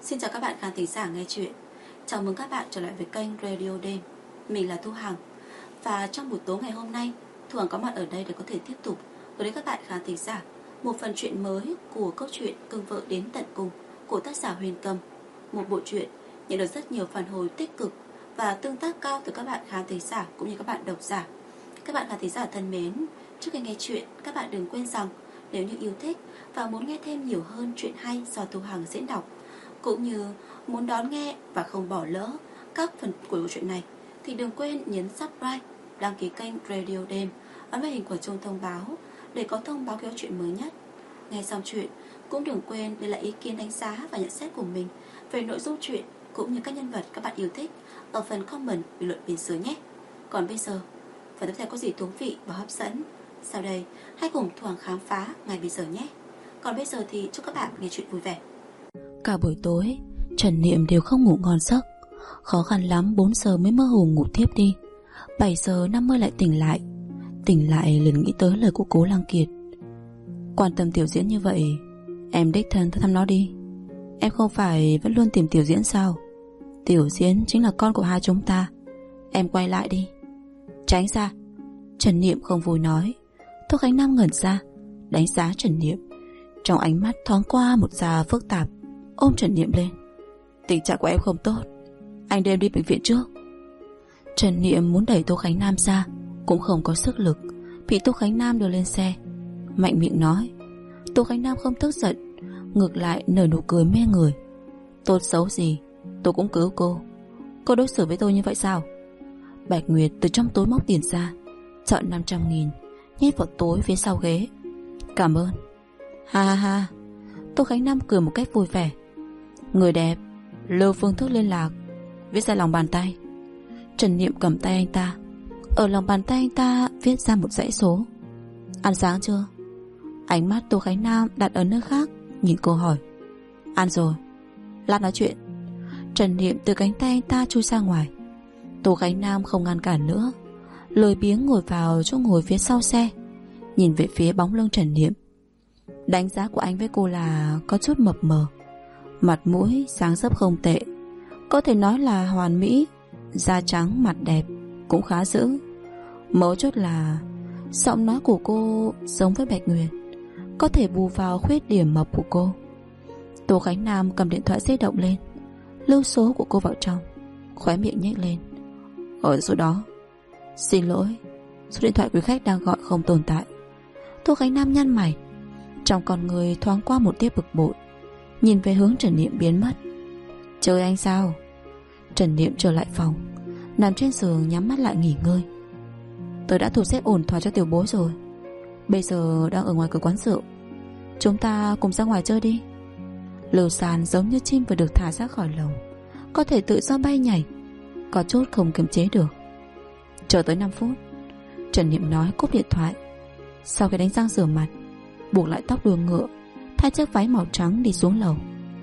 Xin chào các bạn khán thính giả nghe chuyện. Chào mừng các bạn trở lại với kênh Radio Đêm. Mình là Thu Hằng. Và trong buổi tối ngày hôm nay, Thu Hằng có mặt ở đây để có thể tiếp tục gửi đến các bạn khán thính giả một phần truyện mới của câu chuyện Cưng Vợ Đến Tận Cùng của tác giả Huyền Cầm. Một bộ truyện nhận được rất nhiều phản hồi tích cực và tương tác cao từ các bạn khán thính giả cũng như các bạn độc giả. Các bạn khán thính giả thân mến, trước khi nghe chuyện, các bạn đừng quên rằng nếu như yêu thích và muốn nghe thêm nhiều hơn chuyện hay do Thu Hằng diễn đọc, cũng như muốn đón nghe và không bỏ lỡ các phần của bộ truyện này, thì đừng quên nhấn subscribe, đăng ký kênh Radio Đêm, ấn vào hình quả chuông thông báo để có thông báo khi có chuyện mới nhất. Nghe xong chuyện cũng đừng quên để lại ý kiến đánh giá và nhận xét của mình về nội dung chuyện cũng như các nhân vật các bạn yêu thích ở phần comment bình luận bên dưới nhé. Còn bây giờ, phần tiếp theo có gì thú vị và hấp dẫn, sau đây hãy cùng Thu Hằng khám phá ngay bây giờ nhé. Còn bây giờ thì chúc các bạn nghe chuyện vui vẻ. Cả buổi tối Trần Niệm đều không ngủ ngon giấc. Khó khăn lắm 4 giờ mới mơ hồ ngủ thiếp đi. 7 giờ 50 lại tỉnh lại. Tỉnh lại liền nghĩ tới lời của Cố Lăng Kiệt. Quan tâm Tiểu Diễn như vậy, em đích thân tới thăm nó đi. Em không phải vẫn luôn tìm Tiểu Diễn sao? Tiểu Diễn chính là con của hai chúng ta. Em quay lại đi. Tránh ra. Trần Niệm không vui nói. Tô Khánh Nam ngẩn ra, đánh giá Trần Niệm. Trong ánh mắt thoáng qua một tia phức tạp, ôm Trần Niệm lên. Tình trạng của em không tốt, anh đưa em đi bệnh viện trước. Trần Niệm muốn đẩy Tô Khánh Nam ra, cũng không có sức lực, bị Tô Khánh Nam đưa lên xe. Mạnh miệng nói. Tô Khánh Nam không tức giận, ngược lại nở nụ cười mê người. Tốt xấu gì tôi cũng cứu cô. Cô đối xử với tôi như vậy sao? Bạch Nguyệt từ trong túi móc tiền ra, chọn 500.000 nhét vào túi phía sau ghế. Cảm ơn. Ha ha ha. Tô Khánh Nam cười một cách vui vẻ. Người đẹp, lưu phương thức liên lạc, viết ra lòng bàn tay. Trần Niệm cầm tay anh ta. Ở lòng bàn tay anh ta viết ra một dãy số. Ăn sáng chưa? Ánh mắt Tô Khánh Nam đặt ở nơi khác, nhìn cô hỏi. Ăn rồi. Lát nói chuyện. Trần Niệm từ cánh tay anh ta chui ra ngoài. Tô Khánh Nam không ngăn cản nữa, lười biếng ngồi vào chỗ ngồi phía sau xe, nhìn về phía bóng lưng Trần Niệm. Đánh giá của anh với cô là có chút mập mờ. Mặt mũi dáng dấp không tệ, có thể nói là hoàn mỹ. Da trắng mặt đẹp, cũng khá dữ. Mấu chốt là giọng nói của cô giống với Bạch Nguyệt, có thể bù vào khuyết điểm mập của cô. Tô Khánh Nam cầm điện thoại di động lên, lưu số của cô vào trong, khóe miệng nhếch lên. Ở số đó. Xin lỗi, số điện thoại quý khách đang gọi không tồn tại. Tô Khánh Nam nhăn mày, trong con người thoáng qua một tia bực bội, nhìn về hướng Trần Niệm biến mất. Chơi anh sao? Trần Niệm trở lại phòng, nằm trên giường nhắm mắt lại nghỉ ngơi. Tôi đã thu xếp ổn thỏa cho tiểu bối rồi, bây giờ đang ở ngoài cửa quán rượu. Chúng ta cùng ra ngoài chơi đi. Lưu Sàn giống như chim vừa được thả ra khỏi lồng, có thể tự do bay nhảy, có chút không kiềm chế được. Chờ tới 5 phút. Trần Niệm nói cúp điện thoại. Sau khi đánh răng rửa mặt, buộc lại tóc đuôi ngựa, thay chiếc váy màu trắng đi xuống lầu.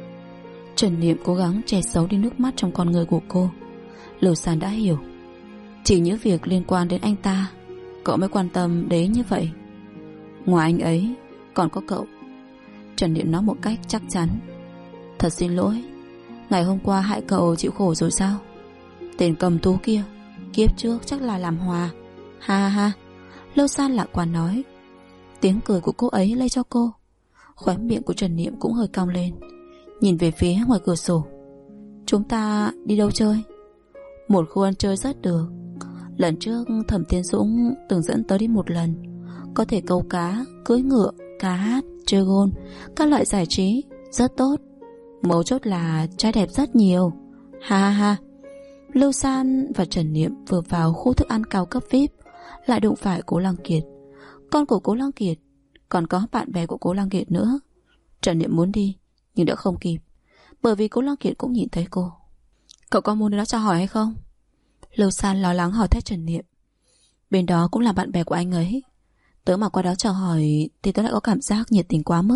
Trần Niệm cố gắng che giấu đi nước mắt trong con người của cô. Lưu Sàn đã hiểu, chỉ những việc liên quan đến anh ta cậu mới quan tâm đến như vậy. Ngoài anh ấy còn có cậu. Trần Niệm nói một cách chắc chắn. Thật xin lỗi, ngày hôm qua hại cậu chịu khổ rồi sao? Tên cầm thú kia kiếp trước chắc là làm hòa. Ha ha ha. Lưu San lạc quan nói. Tiếng cười của cô ấy lây cho cô. Khóe miệng của Trần Niệm cũng hơi cong lên, nhìn về phía ngoài cửa sổ. Chúng ta đi đâu chơi? Một khu ăn chơi rất được. Lần trước Thẩm Tiên Dũng từng dẫn tới đi một lần. Có thể câu cá, cưỡi ngựa, ca hát, chơi gôn, các loại giải trí rất tốt. Mấu chốt là trai đẹp rất nhiều. Ha ha ha. Lưu San và Trần Niệm vừa vào khu thức ăn cao cấp VIP, lại đụng phải Cố Lăng Kiệt, con của Cố Lăng Kiệt, còn có bạn bè của Cố Lăng Kiệt nữa. Trần Niệm muốn đi nhưng đã không kịp, bởi vì Cố Lăng Kiệt cũng nhìn thấy cô. Cậu có muốn đến đó chào hỏi hay không? Lưu San lo lắng hỏi thét Trần Niệm. Bên đó cũng là bạn bè của anh ấy, tớ mà qua đó chào hỏi thì tớ lại có cảm giác nhiệt tình quá mức.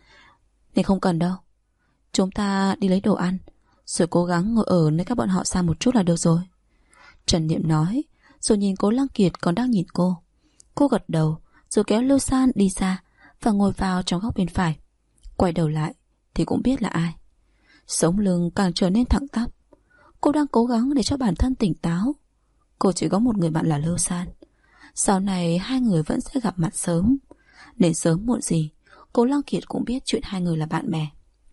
Nên không cần đâu, chúng ta đi lấy đồ ăn rồi cố gắng ngồi ở nơi các bọn họ xa một chút là được rồi. Trần Niệm nói, rồi nhìn Cố Lăng Kiệt còn đang nhìn cô. Cô gật đầu, rồi kéo Lưu San đi ra và ngồi vào trong góc bên phải. Quay đầu lại thì cũng biết là ai. Sống lưng càng trở nên thẳng tắp. Cô đang cố gắng để cho bản thân tỉnh táo. Cô chỉ có một người bạn là Lưu San. Sau này hai người vẫn sẽ gặp mặt sớm, nên sớm muộn gì Cố Lăng Kiệt cũng biết chuyện hai người là bạn bè.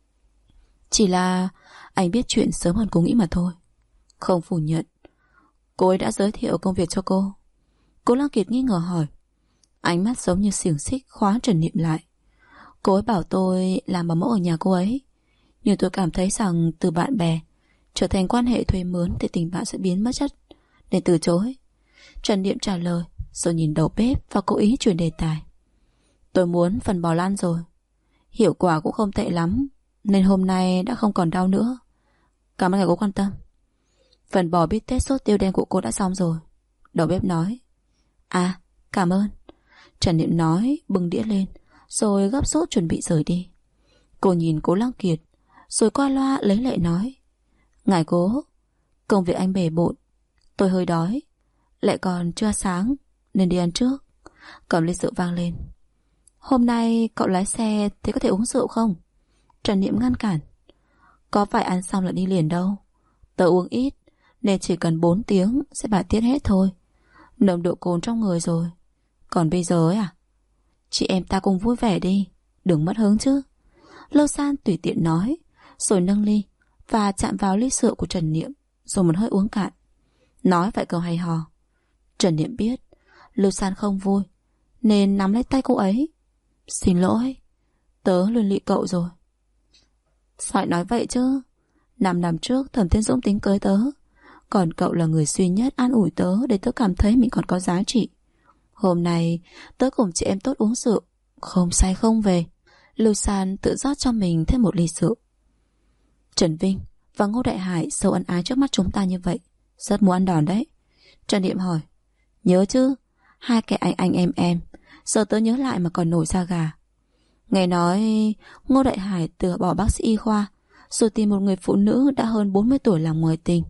Chỉ là anh biết chuyện sớm hơn cô nghĩ mà thôi. Không phủ nhận, cô ấy đã giới thiệu công việc cho cô. Cố Lăng Kiệt nghi ngờ hỏi. Ánh mắt giống như xiềng xích khóa Trần Niệm lại. Cô ấy bảo tôi làm bảo mẫu ở nhà cô ấy, nhưng tôi cảm thấy rằng từ bạn bè trở thành quan hệ thuê mướn thì tình bạn sẽ biến mất chất, nên từ chối. Trần Niệm trả lời, rồi nhìn đầu bếp và cố ý chuyển đề tài. Tôi muốn phần bò lan rồi, hiệu quả cũng không tệ lắm, nên hôm nay đã không còn đau nữa. Cảm ơn ngài cô quan tâm. Phần bò bít tết sốt tiêu đen của cô đã xong rồi, đầu bếp nói. À, cảm ơn, Trần Niệm nói, bưng đĩa lên, rồi gấp rút chuẩn bị rời đi. Cô nhìn Cố Lăng Kiệt, rồi qua loa lấy lệ nói. Ngài cố, công việc anh bề bộn, tôi hơi đói, lại còn chưa sáng, nên đi ăn trước. Cầm ly rượu vang lên. Hôm nay cậu lái xe thì có thể uống rượu không? Trần Niệm ngăn cản. Có phải ăn xong là đi liền đâu. Tớ uống ít, nên chỉ cần 4 tiếng sẽ bài tiết hết thôi. Nồng độ cồn trong người rồi. Còn bây giờ ấy à? Chị em ta cùng vui vẻ đi, đừng mất hứng chứ. Lâu San tùy tiện nói, rồi nâng ly và chạm vào ly rượu của Trần Niệm, rồi một hơi uống cạn. Nói vài câu hay hò. Trần Niệm biết Lâu San không vui, nên nắm lấy tay cô ấy. Xin lỗi, tớ liên lụy cậu rồi. Phải nói vậy chứ. 5 năm trước Thẩm Thiên Dũng tính cưới tớ, còn cậu là người duy nhất an ủi tớ để tớ cảm thấy mình còn có giá trị. Hôm nay tớ cùng chị em tốt uống rượu, không say không về. Lưu San tự rót cho mình thêm một ly rượu. Trần Vinh và Ngô Đại Hải sâu ân ái trước mắt chúng ta như vậy, rất muốn ăn đòn đấy. Trần Niệm hỏi. Nhớ chứ, hai kẻ anh em, giờ tớ nhớ lại mà còn nổi da gà. Nghe nói Ngô Đại Hải từ bỏ bác sĩ y khoa, rồi tìm một người phụ nữ đã hơn 40 tuổi làm ngoại tình.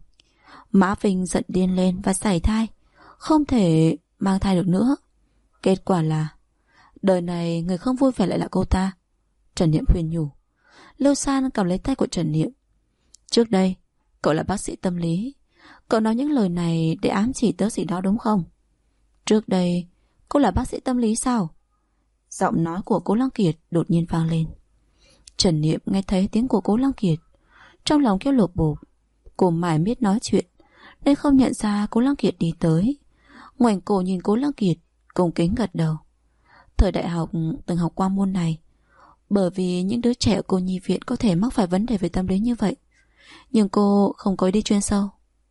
Mã Vinh giận điên lên và sảy thai, không thể mang thai được nữa. Kết quả là đời này người không vui vẻ lại là cô ta. Trần Niệm khuyên nhủ. Lưu San cầm lấy tay của Trần Niệm. Trước đây cậu là bác sĩ tâm lý, cậu nói những lời này để ám chỉ tớ gì đó đúng không? Trước đây cô là bác sĩ tâm lý sao? Giọng nói của Cố Lăng Kiệt đột nhiên vang lên. Trần Niệm nghe thấy tiếng của Cố Lăng Kiệt, trong lòng kêu lột bột. Cô mải miết nói chuyện nên không nhận ra Cố Lăng Kiệt đi tới. Ngoảnh cổ nhìn Cố Lăng Kiệt, cung kính gật đầu. Thời đại học từng học qua môn này, bởi vì những đứa trẻ ở cô nhi viện có thể mắc phải vấn đề về tâm lý như vậy, nhưng cô không có ý đi chuyên sâu.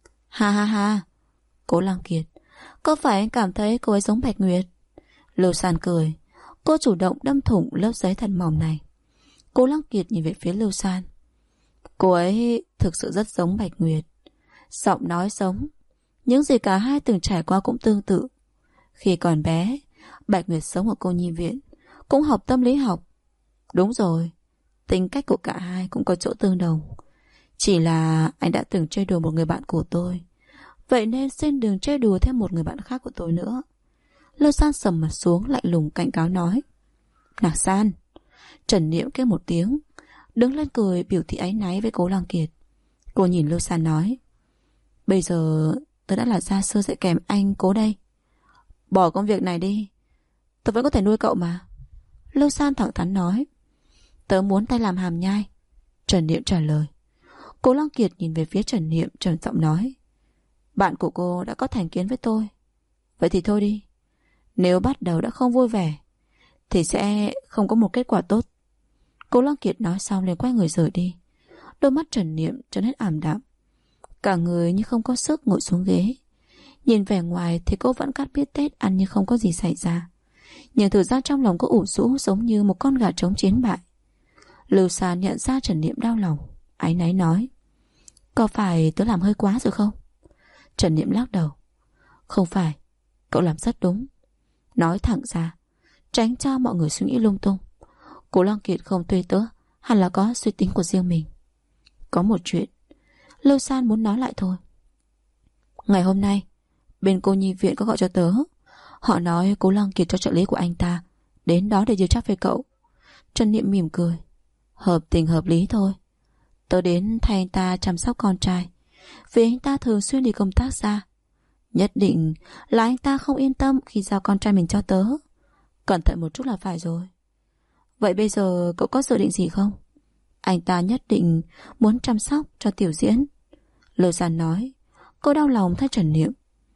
Ha ha ha. Cố Lăng Kiệt, có phải anh cảm thấy cô ấy giống Bạch Nguyệt? Lưu San cười. Cô chủ động đâm thủng lớp giấy thật mỏng này. Cố Lăng Kiệt nhìn về phía Lưu San. Cô ấy thực sự rất giống Bạch Nguyệt. Giọng nói giống. Những gì cả hai từng trải qua cũng tương tự. Khi còn bé, Bạch Nguyệt sống ở cô nhi viện, cũng học tâm lý học. Đúng rồi, tính cách của cả hai cũng có chỗ tương đồng. Chỉ là anh đã từng chơi đùa một người bạn của tôi, vậy nên xin đừng chơi đùa thêm một người bạn khác của tôi nữa. Lưu San sầm mặt xuống, lạnh lùng cảnh cáo nói. Nàng San. Trần Niệm kêu một tiếng, đứng lên cười biểu thị áy náy với Cố Lăng Kiệt. Cô nhìn Lưu San nói. Bây giờ tôi đã là gia sư dạy kèm anh Cố đây. Bỏ công việc này đi, tôi vẫn có thể nuôi cậu mà. Lưu San thẳng thắn nói. Tớ muốn tay làm hàm nhai. Trần Niệm trả lời. Cố Lăng Kiệt nhìn về phía Trần Niệm trầm giọng nói. Bạn của cô đã có thành kiến với tôi, vậy thì thôi đi. Nếu bắt đầu đã không vui vẻ thì sẽ không có một kết quả tốt. Cố Lăng Kiệt nói xong liền quay người rời đi. Đôi mắt Trần Niệm trở nên ảm đạm, cả người như không có sức ngồi xuống ghế. Nhìn vẻ ngoài thì cô vẫn cắt bít tết ăn như không có gì xảy ra, nhưng thực ra trong lòng cô ủ rũ giống như một con gà trống chiến bại. Lưu San nhận ra Trần Niệm đau lòng, áy náy nói. Có phải tớ làm hơi quá rồi không? Trần Niệm lắc đầu. Không phải, cậu làm rất đúng. Nói thẳng ra, tránh cho mọi người suy nghĩ lung tung. Cố Lăng Kiệt không thuê tớ, hẳn là có suy tính của riêng mình. Có một chuyện Lưu San muốn nói lại thôi. Ngày hôm nay bên cô nhi viện có gọi cho tớ. Họ nói Cố Lăng Kiệt cho trợ lý của anh ta đến đó để điều tra về cậu. Trần Niệm mỉm cười. Hợp tình hợp lý thôi. Tớ đến thay anh ta chăm sóc con trai, vì anh ta thường xuyên đi công tác xa. Nhất định là anh ta không yên tâm khi giao con trai mình cho tớ. Cẩn thận một chút là phải rồi. Vậy bây giờ cậu có dự định gì không? Anh ta nhất định muốn chăm sóc cho Tiểu Diễn. Lô San nói. Cô đau lòng thay Trần Niệm.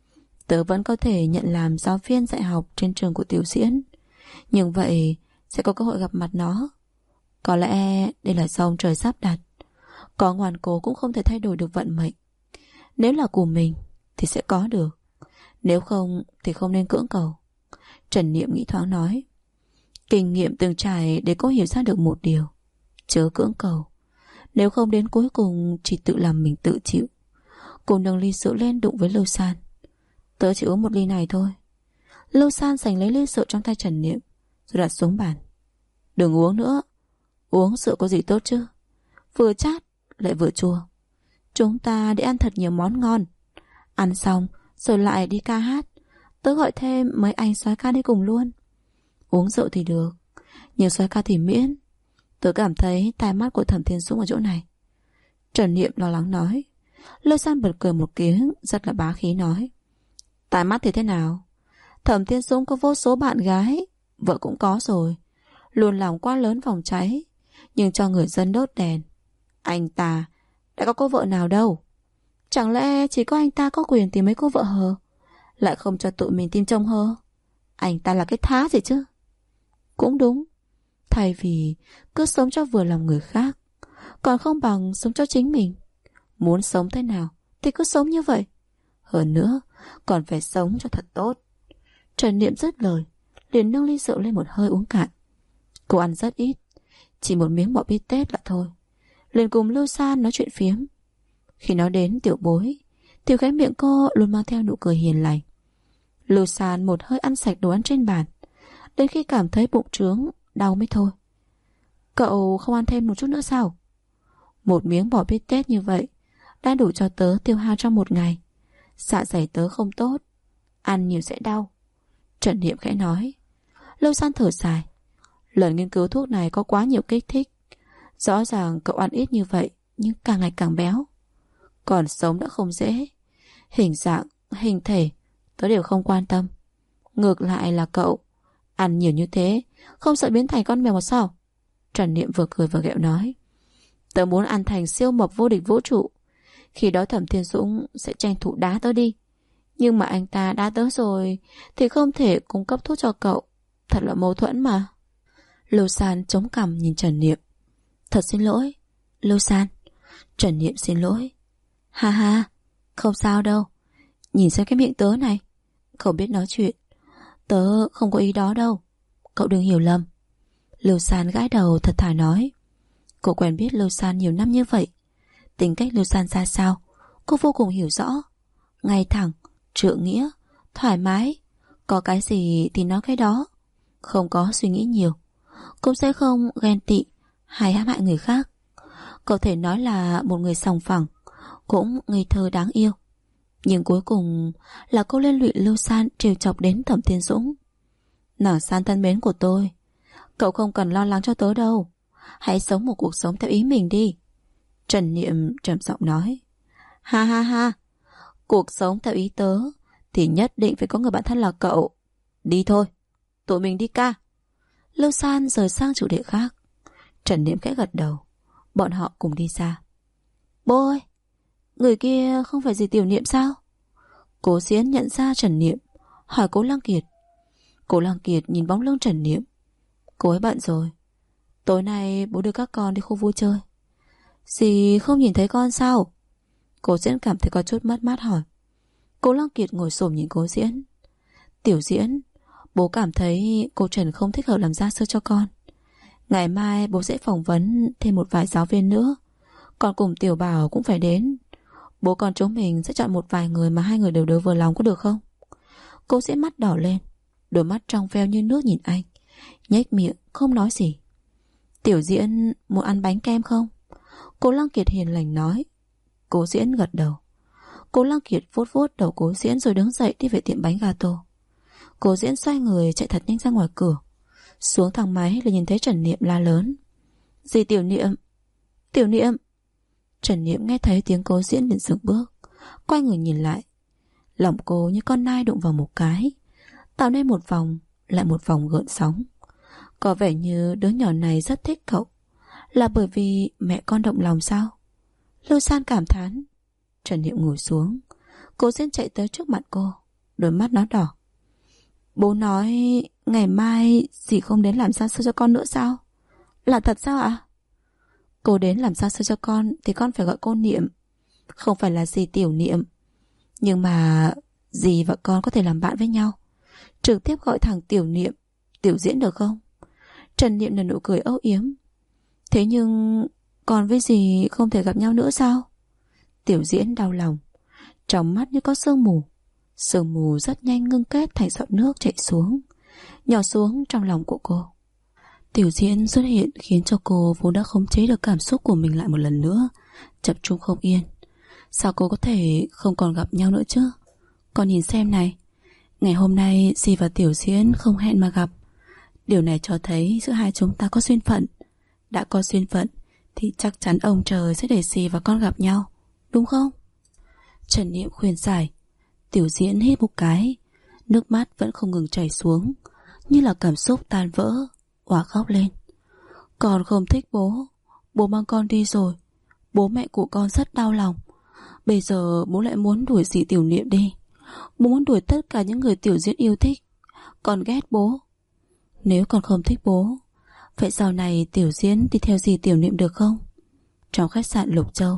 Tớ vẫn có thể nhận làm giáo viên dạy học trên trường của Tiểu Diễn, nhưng vậy sẽ có cơ hội gặp mặt nó. Có lẽ đây là do ông trời sắp đặt. Có ngoan cố cũng không thể thay đổi được vận mệnh. Nếu là của mình thì sẽ có được, nếu không thì không nên cưỡng cầu. Trần Niệm nghĩ thoáng nói. Kinh nghiệm từng trải để cô hiểu ra được một điều: chớ cưỡng cầu, nếu không đến cuối cùng chỉ tự làm mình tự chịu. Cô nâng ly rượu lên đụng với Lưu San. Tớ chỉ uống một ly này thôi. Lưu San giành lấy ly rượu trong tay Trần Niệm rồi đặt xuống bàn. Đừng uống nữa. Uống rượu có gì tốt chứ, vừa chát lại vừa chua. Chúng ta đi ăn thật nhiều món ngon. Ăn xong rồi lại đi ca hát. Tớ gọi thêm mấy anh soái ca đi cùng luôn. Uống rượu thì được, nhưng soái ca thì miễn. Tớ cảm thấy tai mắt của Thẩm Thiên Dũng ở chỗ này. Trần Niệm lo lắng nói. Lôi San bật cười một tiếng, rất là bá khí nói. Tai mắt thì thế nào? Thẩm Thiên Dũng có vô số bạn gái, vợ cũng có rồi, luôn lòng quá lớn vòng cháy, nhưng cho người dân đốt đèn. Anh ta đã có cô vợ nào đâu. Chẳng lẽ chỉ có anh ta có quyền tìm mấy cô vợ hờ, lại không cho tụi mình tìm chồng hờ? Anh ta là cái thá gì chứ? Cũng đúng. Thay vì cứ sống cho vừa lòng người khác, còn không bằng sống cho chính mình. Muốn sống thế nào thì cứ sống như vậy. Hơn nữa còn phải sống cho thật tốt. Trần Niệm dứt lời, liền nâng ly rượu lên một hơi uống cạn. Cô ăn rất ít, chỉ một miếng bò bít tết là thôi. Liền cùng Lưu San nói chuyện phiếm. Khi nói đến Tiểu Bối thì khóe miệng cô luôn mang theo nụ cười hiền lành. Lưu San một hơi ăn sạch đồ ăn trên bàn, đến khi cảm thấy bụng trướng đau mới thôi. Cậu không ăn thêm một chút nữa sao? Một miếng bò bít tết như vậy đã đủ cho tớ tiêu hao trong một ngày. Dạ dày tớ không tốt, ăn nhiều sẽ đau. Trần Niệm khẽ nói. Lưu San thở dài. Lần nghiên cứu thuốc này có quá nhiều kích thích. Rõ ràng cậu ăn ít như vậy, nhưng càng ngày càng béo. Còn sống đã không dễ. Hình dạng, hình thể tớ đều không quan tâm. Ngược lại là cậu ăn nhiều như thế, không sợ biến thành con mèo mà sao? Trần Niệm vừa cười vừa ghẹo nói. Tớ muốn ăn thành siêu mập vô địch vũ trụ. Khi đó Thẩm Thiên Dũng sẽ tranh thủ đá tớ đi. Nhưng mà anh ta đá tớ rồi thì không thể cung cấp thuốc cho cậu. Thật là mâu thuẫn mà. Lưu San chống cằm nhìn Trần Niệm. Thật xin lỗi Lưu San. Trần Niệm xin lỗi. Ha ha, không sao đâu. Nhìn xem cái miệng tớ này, cậu biết nói chuyện. Tớ không có ý đó đâu, cậu đừng hiểu lầm. Lưu San gãi đầu thật thà nói. Cô quen biết Lưu San nhiều năm như vậy, tính cách Lưu San ra sao cô vô cùng hiểu rõ. Ngay thẳng, trượng nghĩa, thoải mái, có cái gì thì nói cái đó, không có suy nghĩ nhiều, cũng sẽ không ghen tị hay hãm hại người khác. Có thể nói là một người sòng phẳng, cũng ngây thơ đáng yêu. Nhưng cuối cùng là cô liên lụy Lưu San trêu chọc đến Thẩm Thiên Dũng. Nàng San thân mến của tôi, cậu không cần lo lắng cho tớ đâu. Hãy sống một cuộc sống theo ý mình đi. Trần Niệm trầm giọng nói. Ha ha ha, cuộc sống theo ý tớ thì nhất định phải có người bạn thân là cậu. Đi thôi, tụi mình đi ca. Lưu San rời sang chủ đề khác. Trần Niệm khẽ gật đầu. Bọn họ cùng đi xa. Bố ơi, người kia không phải gì Tiểu Niệm sao? Cố Diễn nhận ra Trần Niệm, hỏi Cố Lăng Kiệt. Cố Lăng Kiệt nhìn bóng lưng Trần Niệm. Cô ấy bận rồi. Tối nay bố đưa các con đi khu vui chơi. Dì không nhìn thấy con sao? Cố Diễn cảm thấy có chút mất mát hỏi. Cố Lăng Kiệt ngồi xổm nhìn Cố Diễn. Tiểu Diễn, bố cảm thấy cô Trần không thích hợp làm gia sư cho con. Ngày mai bố sẽ phỏng vấn thêm một vài giáo viên nữa. Còn cùng Tiểu Bảo cũng phải đến. Bố con chúng mình sẽ chọn một vài người mà hai người đều vừa lòng, có được không? Cố Diễn mắt đỏ lên, đôi mắt trong veo như nước nhìn anh, nhếch miệng không nói gì. Tiểu Diễn muốn ăn bánh kem không? Cố Lăng Kiệt hiền lành nói. Cố Diễn gật đầu. Cố Lăng Kiệt vuốt vuốt đầu Cố Diễn rồi đứng dậy đi về tiệm bánh gato. Cố Diễn xoay người chạy thật nhanh ra ngoài cửa. Xuống thang máy là nhìn thấy Trần Niệm la lớn. Dì Tiểu Niệm, Tiểu Niệm. Trần Niệm nghe thấy tiếng Cố Diễn liền dừng bước, quay người nhìn lại. Lòng cô như con nai đụng vào một cái, tạo nên một vòng lại một vòng gợn sóng. Có vẻ như đứa nhỏ này rất thích cậu. Là bởi vì mẹ con động lòng sao? Lưu San cảm thán. Trần Niệm ngồi xuống. Cố Diễn chạy tới trước mặt cô, đôi mắt nó đỏ. Bố nói ngày mai dì không đến làm gia sư cho con nữa sao? Là thật sao ạ? Cô đến làm gia sư cho con thì con phải gọi cô Niệm, không phải là dì Tiểu Niệm. Nhưng mà dì và con có thể làm bạn với nhau, trực tiếp gọi thẳng Tiểu Niệm, Tiểu Diễn được không? Trần Niệm nở nụ cười âu yếm. Thế nhưng con với dì không thể gặp nhau nữa sao? Tiểu Diễn đau lòng, trong mắt như có sương mù. Sương mù rất nhanh ngưng kết thành giọt nước chảy xuống, nhỏ xuống trong lòng của cô. Tiểu Diễn xuất hiện khiến cho cô vốn đã khống chế được cảm xúc của mình lại một lần nữa chập trung không yên. Sao cô có thể không còn gặp nhau nữa chứ? Con nhìn xem này, ngày hôm nay dì và Tiểu Diễn không hẹn mà gặp. Điều này cho thấy giữa hai chúng ta có duyên phận. Đã có duyên phận thì chắc chắn ông trời sẽ để dì và con gặp nhau, đúng không? Trần Niệm khuyên giải. Tiểu Diễn hít một cái, nước mắt vẫn không ngừng chảy xuống, như là cảm xúc tan vỡ, òa khóc lên. Con không thích bố, bố mang con đi rồi, bố mẹ của con rất đau lòng. Bây giờ bố lại muốn đuổi dì Tiểu Niệm đi. Bố muốn đuổi tất cả những người Tiểu Diễn yêu thích. Con ghét bố. Nếu con không thích bố, vậy sau này Tiểu Diễn đi theo dì Tiểu Niệm được không? Trong khách sạn Lục Châu,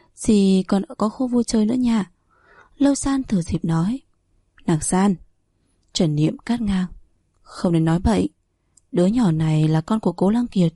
dì còn có khu vui chơi nữa nha. Lâu San thử dịp nói. Nàng San. Trần Niệm cắt ngang. Không nên nói bậy. Đứa nhỏ này là con của Cố Lăng Kiệt.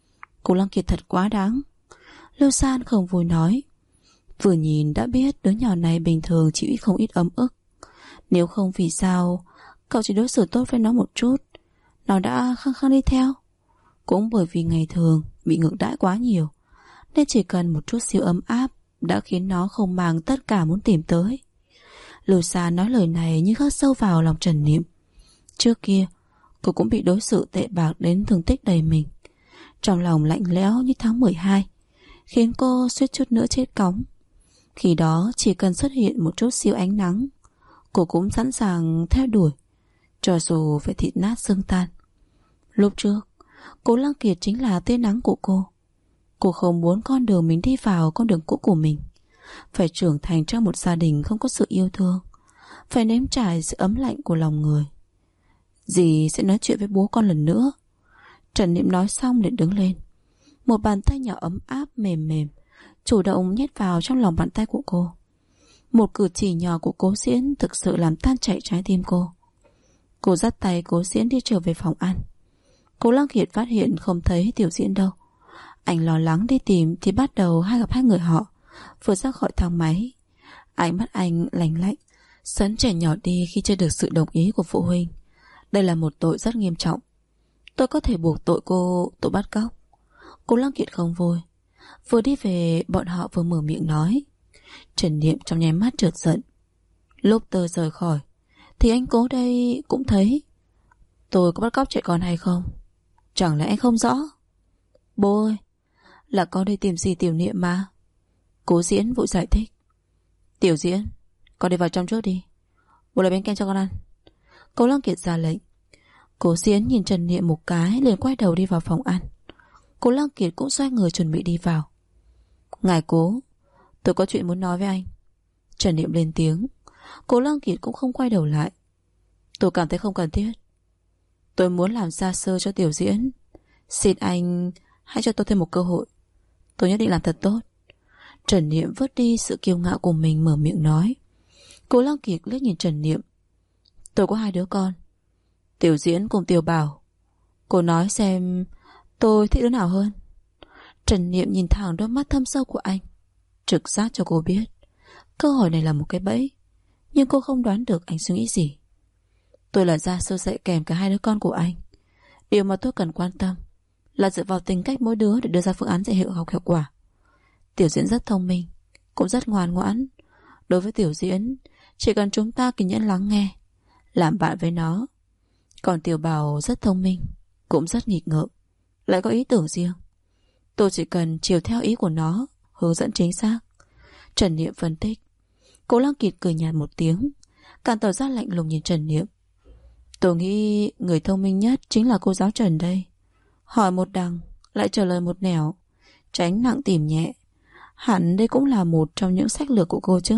Cố Lăng Kiệt thật quá đáng. Lâu San không vui nói. Vừa nhìn đã biết đứa nhỏ này bình thường chịu không ít ấm ức. Nếu không vì sao cậu chỉ đối xử tốt với nó một chút, nó đã khăng khăng đi theo. Cũng bởi vì ngày thường bị ngược đãi quá nhiều, nên chỉ cần một chút xíu ấm áp đã khiến nó không màng tất cả muốn tìm tới. Lưu Sa nói lời này như khắc sâu vào lòng Trần Niệm. Trước kia cô cũng bị đối xử tệ bạc đến thương tích đầy mình. Trong lòng lạnh lẽo như tháng 12, khiến cô suýt chút nữa chết cóng. Khi đó chỉ cần xuất hiện một chút xíu ánh nắng, cô cũng sẵn sàng theo đuổi, cho dù phải thịt nát xương tan. Lúc trước Cố Lăng Kiệt chính là tia nắng của cô. Cô không muốn con đường mình đi vào con đường cũ của mình. Phải trưởng thành trong một gia đình không có sự yêu thương, phải nếm trải sự ấm lạnh của lòng người. Dì sẽ nói chuyện với bố con lần nữa. Trần Niệm nói xong để đứng lên. Một bàn tay nhỏ ấm áp mềm mềm chủ động nhét vào trong lòng bàn tay của cô. Một cử chỉ nhỏ của Cố Diễn thực sự làm tan chảy trái tim cô. Cô dắt tay Cố Diễn đi trở về phòng ăn. Cố Lăng Kiệt phát hiện không thấy Tiểu Diễn đâu. Anh lo lắng đi tìm thì bắt đầu gặp hai người họ. Vừa ra khỏi thang máy, ánh mắt anh lạnh lạnh. Sấn trẻ nhỏ đi khi chưa được sự đồng ý của phụ huynh. Đây là một tội rất nghiêm trọng. Tôi có thể buộc tội cô tội bắt cóc. Cố Lăng Kiệt không vui. Vừa đi về bọn họ vừa mở miệng nói. Trần Niệm trong nháy mắt trượt giận. Lúc tôi rời khỏi thì anh Cố đây cũng thấy. Tôi có bắt cóc trẻ con hay không? Chẳng lẽ anh không rõ? Bố ơi, là con đi tìm dì Tiểu Niệm mà. Cố Diễn vội giải thích. Tiểu Diễn, con đi vào trong trước đi, bố lấy bánh kem cho con ăn. Cố Lăng Kiệt ra lệnh. Cố Diễn nhìn Trần Niệm một cái liền quay đầu đi vào phòng ăn. Cố Lăng Kiệt cũng xoay người chuẩn bị đi vào. Ngài Cố, tôi có chuyện muốn nói với anh. Trần Niệm lên tiếng. Cố Lăng Kiệt cũng không quay đầu lại. Tôi cảm thấy không cần thiết. Tôi muốn làm gia sư cho Tiểu Diễn. Xin anh hãy cho tôi thêm một cơ hội. Tôi nhất định làm thật tốt. Trần Niệm vứt đi sự kiêu ngạo của mình mở miệng nói. Cố Lăng Kiệt liếc nhìn Trần Niệm. Tôi có 2 đứa con, Tiểu Diễn cùng Tiểu Bảo. Cô nói xem tôi thích đứa nào hơn? Trần Niệm nhìn thẳng đôi mắt thâm sâu của anh, trực giác cho cô biết câu hỏi này là một cái bẫy. Nhưng cô không đoán được anh suy nghĩ gì. Tôi là gia sư dạy kèm cả 2 đứa con của anh. Điều mà tôi cần quan tâm là dựa vào tính cách mỗi đứa để đưa ra phương án dạy học hiệu quả. Tiểu Diễn rất thông minh, cũng rất ngoan ngoãn. Đối với Tiểu Diễn, chỉ cần chúng ta kiên nhẫn lắng nghe, làm bạn với nó. Còn Tiểu Bảo rất thông minh, cũng rất nghịch ngợm, lại có ý tưởng riêng. Tôi chỉ cần chiều theo ý của nó, hướng dẫn chính xác. Trần Niệm phân tích. Cố Lăng Kiệt cười nhạt một tiếng, càng tỏ ra lạnh lùng nhìn Trần Niệm. Tôi nghĩ người thông minh nhất chính là cô giáo Trần đây. Hỏi một đằng lại trả lời một nẻo, tránh nặng tìm nhẹ. Hẳn đây cũng là một trong những sách lược của cô chứ.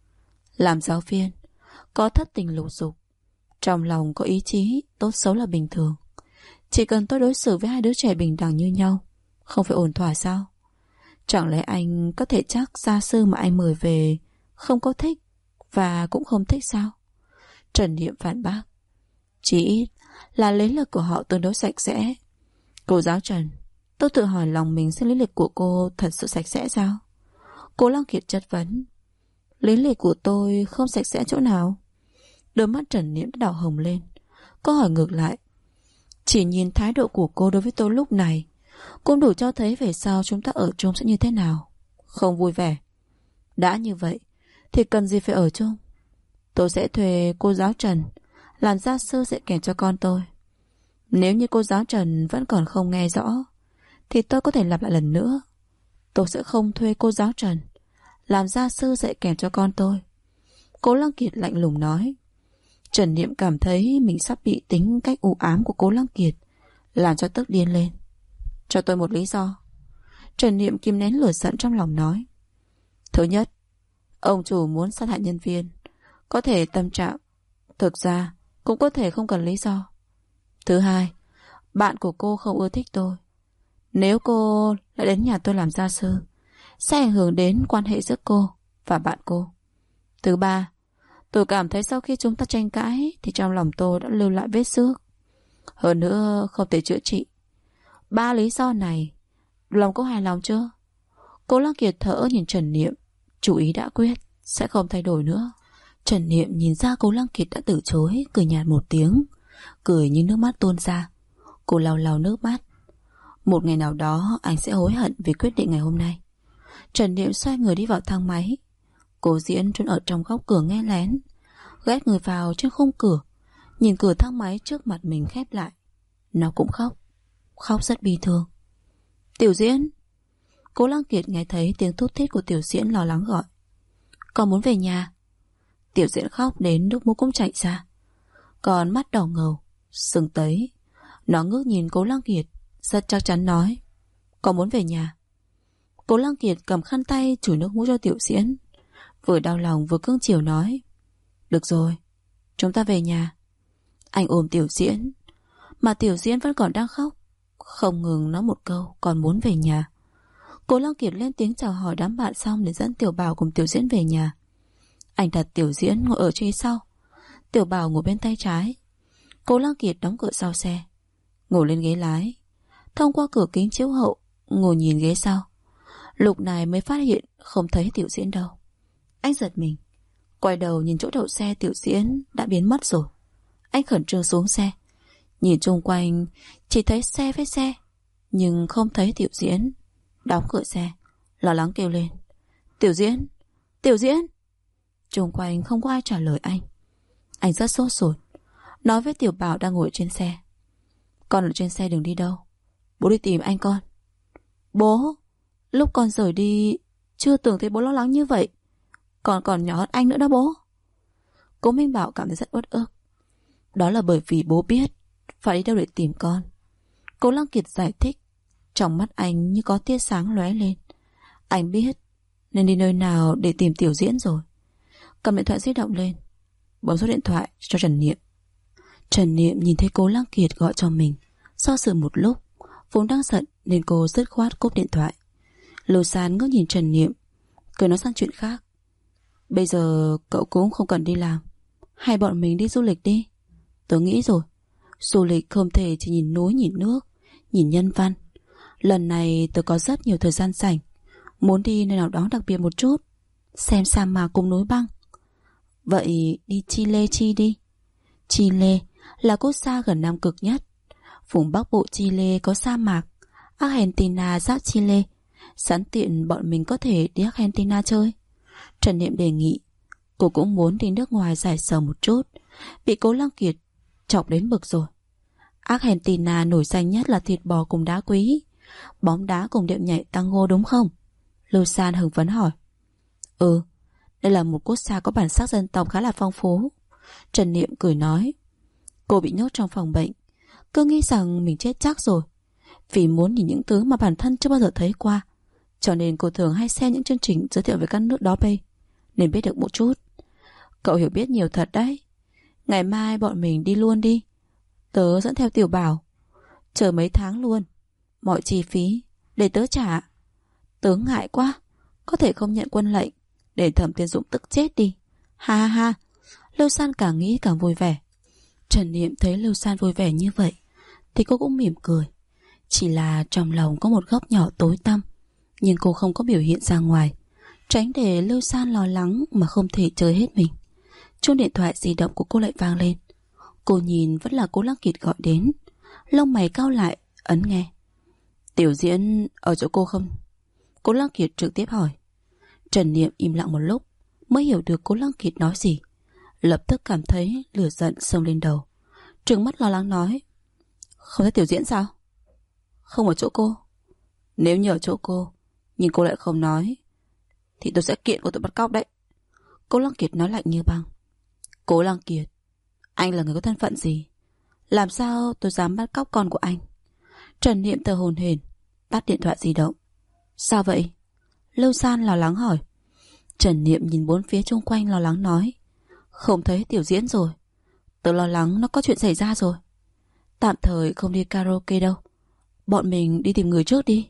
Làm giáo viên, có thất tình lục dục, trong lòng có ý chí, tốt xấu là bình thường. Chỉ cần tôi đối xử với hai đứa trẻ bình đẳng như nhau, không phải ổn thỏa sao? Chẳng lẽ anh có thể chắc gia sư mà anh mời về không có thích và cũng không thích sao? Trần Niệm phản bác. Chỉ ít là lý lịch của họ tương đối sạch sẽ. Cô giáo Trần, tôi tự hỏi lòng mình xem lý lịch của cô thật sự sạch sẽ sao? Cố Lăng Kiệt chất vấn. Lý lịch của tôi không sạch sẽ chỗ nào? Đôi mắt Trần Niệm đã đỏ hồng lên. Cô hỏi ngược lại. Chỉ nhìn thái độ của cô đối với tôi lúc này cũng đủ cho thấy về sau chúng ta ở chung sẽ như thế nào. Không vui vẻ. Đã như vậy thì cần gì phải ở chung. Tôi sẽ thuê cô giáo Trần làm gia sư dạy kèm cho con tôi. Nếu như cô giáo Trần vẫn còn không nghe rõ thì tôi có thể lặp lại lần nữa. Tôi sẽ không thuê cô giáo Trần làm gia sư dạy kèm cho con tôi. Cố Lăng Kiệt lạnh lùng nói. Trần Niệm cảm thấy mình sắp bị tính cách u ám của Cố Lăng Kiệt làm cho tức điên lên. Cho tôi một lý do. Trần Niệm kìm nén lửa giận trong lòng nói. Thứ nhất, ông chủ muốn sát hại nhân viên, có thể tâm trạng, thực ra cũng có thể không cần lý do. Thứ hai, bạn của cô không ưa thích tôi. Nếu cô lại đến nhà tôi làm gia sư, sẽ ảnh hưởng đến quan hệ giữa cô và bạn cô. Thứ ba, tôi cảm thấy sau khi chúng ta tranh cãi thì trong lòng tôi đã lưu lại vết xước. Hơn nữa không thể chữa trị. 3 lý do này, lòng cô hài lòng chưa? Cố Lăng Kiệt thở nhìn Trần Niệm, chủ ý đã quyết, sẽ không thay đổi nữa. Trần Niệm nhìn ra Cố Lăng Kiệt đã từ chối, cười nhạt một tiếng, cười nhưng nước mắt tuôn ra. Cô lau lau nước mắt. Một ngày nào đó anh sẽ hối hận vì quyết định ngày hôm nay. Trần Niệm xoay người đi vào thang máy. Cố Diễn trốn ở trong góc cửa nghe lén, ghét người vào trên khung cửa, nhìn cửa thang máy trước mặt mình khép lại. Nó cũng khóc, khóc rất bi thương. Tiểu Diễn. Cố Lăng Kiệt nghe thấy tiếng thút thít của Tiểu Diễn lo lắng gọi. Con muốn về nhà. Tiểu Diễn khóc đến nước mũi cũng chảy ra, còn mắt đỏ ngầu, sưng tấy. Nó ngước nhìn Cố Lăng Kiệt, rất chắc chắn nói. Con muốn về nhà. Cố Lăng Kiệt cầm khăn tay chùi nước mũi cho Tiểu Diễn, vừa đau lòng vừa cưng chiều nói. Được rồi, chúng ta về nhà. Anh ôm Tiểu Diễn, mà Tiểu Diễn vẫn còn đang khóc, không ngừng nói một câu còn muốn về nhà. Cố Lăng Kiệt lên tiếng chào hỏi đám bạn xong để dẫn Tiểu Bảo cùng Tiểu Diễn về nhà. Anh đặt Tiểu Diễn ngồi ở phía sau, Tiểu Bảo ngồi bên tay trái. Cố Lăng Kiệt đóng cửa sau xe, ngồi lên ghế lái, thông qua cửa kính chiếu hậu ngồi nhìn ghế sau. Lúc này mới phát hiện không thấy Tiểu Diễn đâu. Anh giật mình, quay đầu nhìn chỗ đậu xe Tiểu Diễn đã biến mất rồi. Anh khẩn trương xuống xe, nhìn chung quanh chỉ thấy xe với xe, nhưng không thấy Tiểu Diễn. Đóng cửa xe, lo lắng kêu lên. Tiểu Diễn, Tiểu Diễn. Chung quanh không có ai trả lời anh. Anh rất sốt ruột, nói với Tiểu Bảo đang ngồi trên xe. Con ở trên xe đừng đi đâu, bố đi tìm anh con. Bố, lúc con rời đi chưa từng thấy bố lo lắng như vậy. Con còn nhỏ hơn anh nữa đó bố. Cố Minh Bảo cảm thấy rất uất ức. Đó là bởi vì bố biết phải đi đâu để tìm con. Cố Lăng Kiệt giải thích. Trong mắt anh như có tia sáng lóe lên. Anh biết nên đi nơi nào để tìm Tiểu Diễn rồi. Cầm điện thoại di động lên, bấm số điện thoại cho Trần Niệm. Trần Niệm nhìn thấy Cố Lăng Kiệt gọi cho mình, do dự một lúc, vốn đang giận nên cô dứt khoát cúp điện thoại. Lô San ngước nhìn Trần Niệm, cười nói sang chuyện khác. Bây giờ cậu cũng không cần đi làm, hay bọn mình đi du lịch đi. Tớ nghĩ rồi, du lịch không thể chỉ nhìn núi nhìn nước, nhìn nhân văn. Lần này tớ có rất nhiều thời gian rảnh, muốn đi nơi nào đó đặc biệt một chút, xem sa mạc cùng núi băng. Vậy đi Chile chi đi. Chile là quốc gia gần Nam Cực nhất. Vùng Bắc Bộ Chile có sa mạc, Argentina giáp Chile, sẵn tiện bọn mình có thể đi Argentina chơi. Trần Niệm đề nghị. Cô cũng muốn đi nước ngoài giải sầu một chút, bị Cố Lăng Kiệt chọc đến bực rồi. Argentina nổi danh nhất là thịt bò cùng đá quý, bóng đá cùng điệu nhảy tango đúng không? Lưu San hưng phấn hỏi. Ừ, đây là một quốc gia có bản sắc dân tộc khá là phong phú. Trần Niệm cười nói. Cô bị nhốt trong phòng bệnh, cứ nghĩ rằng mình chết chắc rồi. Vì muốn nhìn những thứ mà bản thân chưa bao giờ thấy qua, cho nên cô thường hay xem những chương trình giới thiệu về các nước đó bây, nên biết được một chút. Cậu hiểu biết nhiều thật đấy. Ngày mai bọn mình đi luôn đi. Tớ dẫn theo Tiểu Bảo. Chờ mấy tháng luôn. Mọi chi phí để tớ trả. Tớ ngại quá, có thể không nhận quân lệnh, để Thẩm Tiên Dũng tức chết đi. Ha ha ha. Lưu San càng nghĩ càng vui vẻ. Trần Niệm thấy Lưu San vui vẻ như vậy thì cô cũng mỉm cười. Chỉ là trong lòng có một góc nhỏ tối tăm, nhưng cô không có biểu hiện ra ngoài, tránh để Lưu San lo lắng mà không thể chơi hết mình. Chuông điện thoại di động của cô lại vang lên. Cô nhìn vẫn là Cố Lăng Kiệt gọi đến. Lông mày cau lại, ấn nghe. Tiểu Diễn ở chỗ cô không? Cố Lăng Kiệt trực tiếp hỏi. Trần Niệm im lặng một lúc mới hiểu được Cố Lăng Kiệt nói gì. Lập tức cảm thấy lửa giận xông lên đầu, trừng mắt lo lắng nói. Không thấy Tiểu Diễn sao? Không ở chỗ cô. Nếu như ở chỗ cô nhưng cô lại không nói thì tôi sẽ kiện cô tội bắt cóc đấy. Cố Lăng Kiệt nói lạnh như băng. Cố Lăng Kiệt, anh là người có thân phận gì? Làm sao tôi dám bắt cóc con của anh? Trần Niệm thở hổn hển tắt điện thoại di động. Sao vậy? Lưu San lo lắng hỏi. Trần Niệm nhìn bốn phía xung quanh lo lắng nói. Không thấy Tiểu Diễn rồi. Tớ lo lắng nó có chuyện xảy ra rồi. Tạm thời không đi karaoke đâu. Bọn mình đi tìm người trước đi.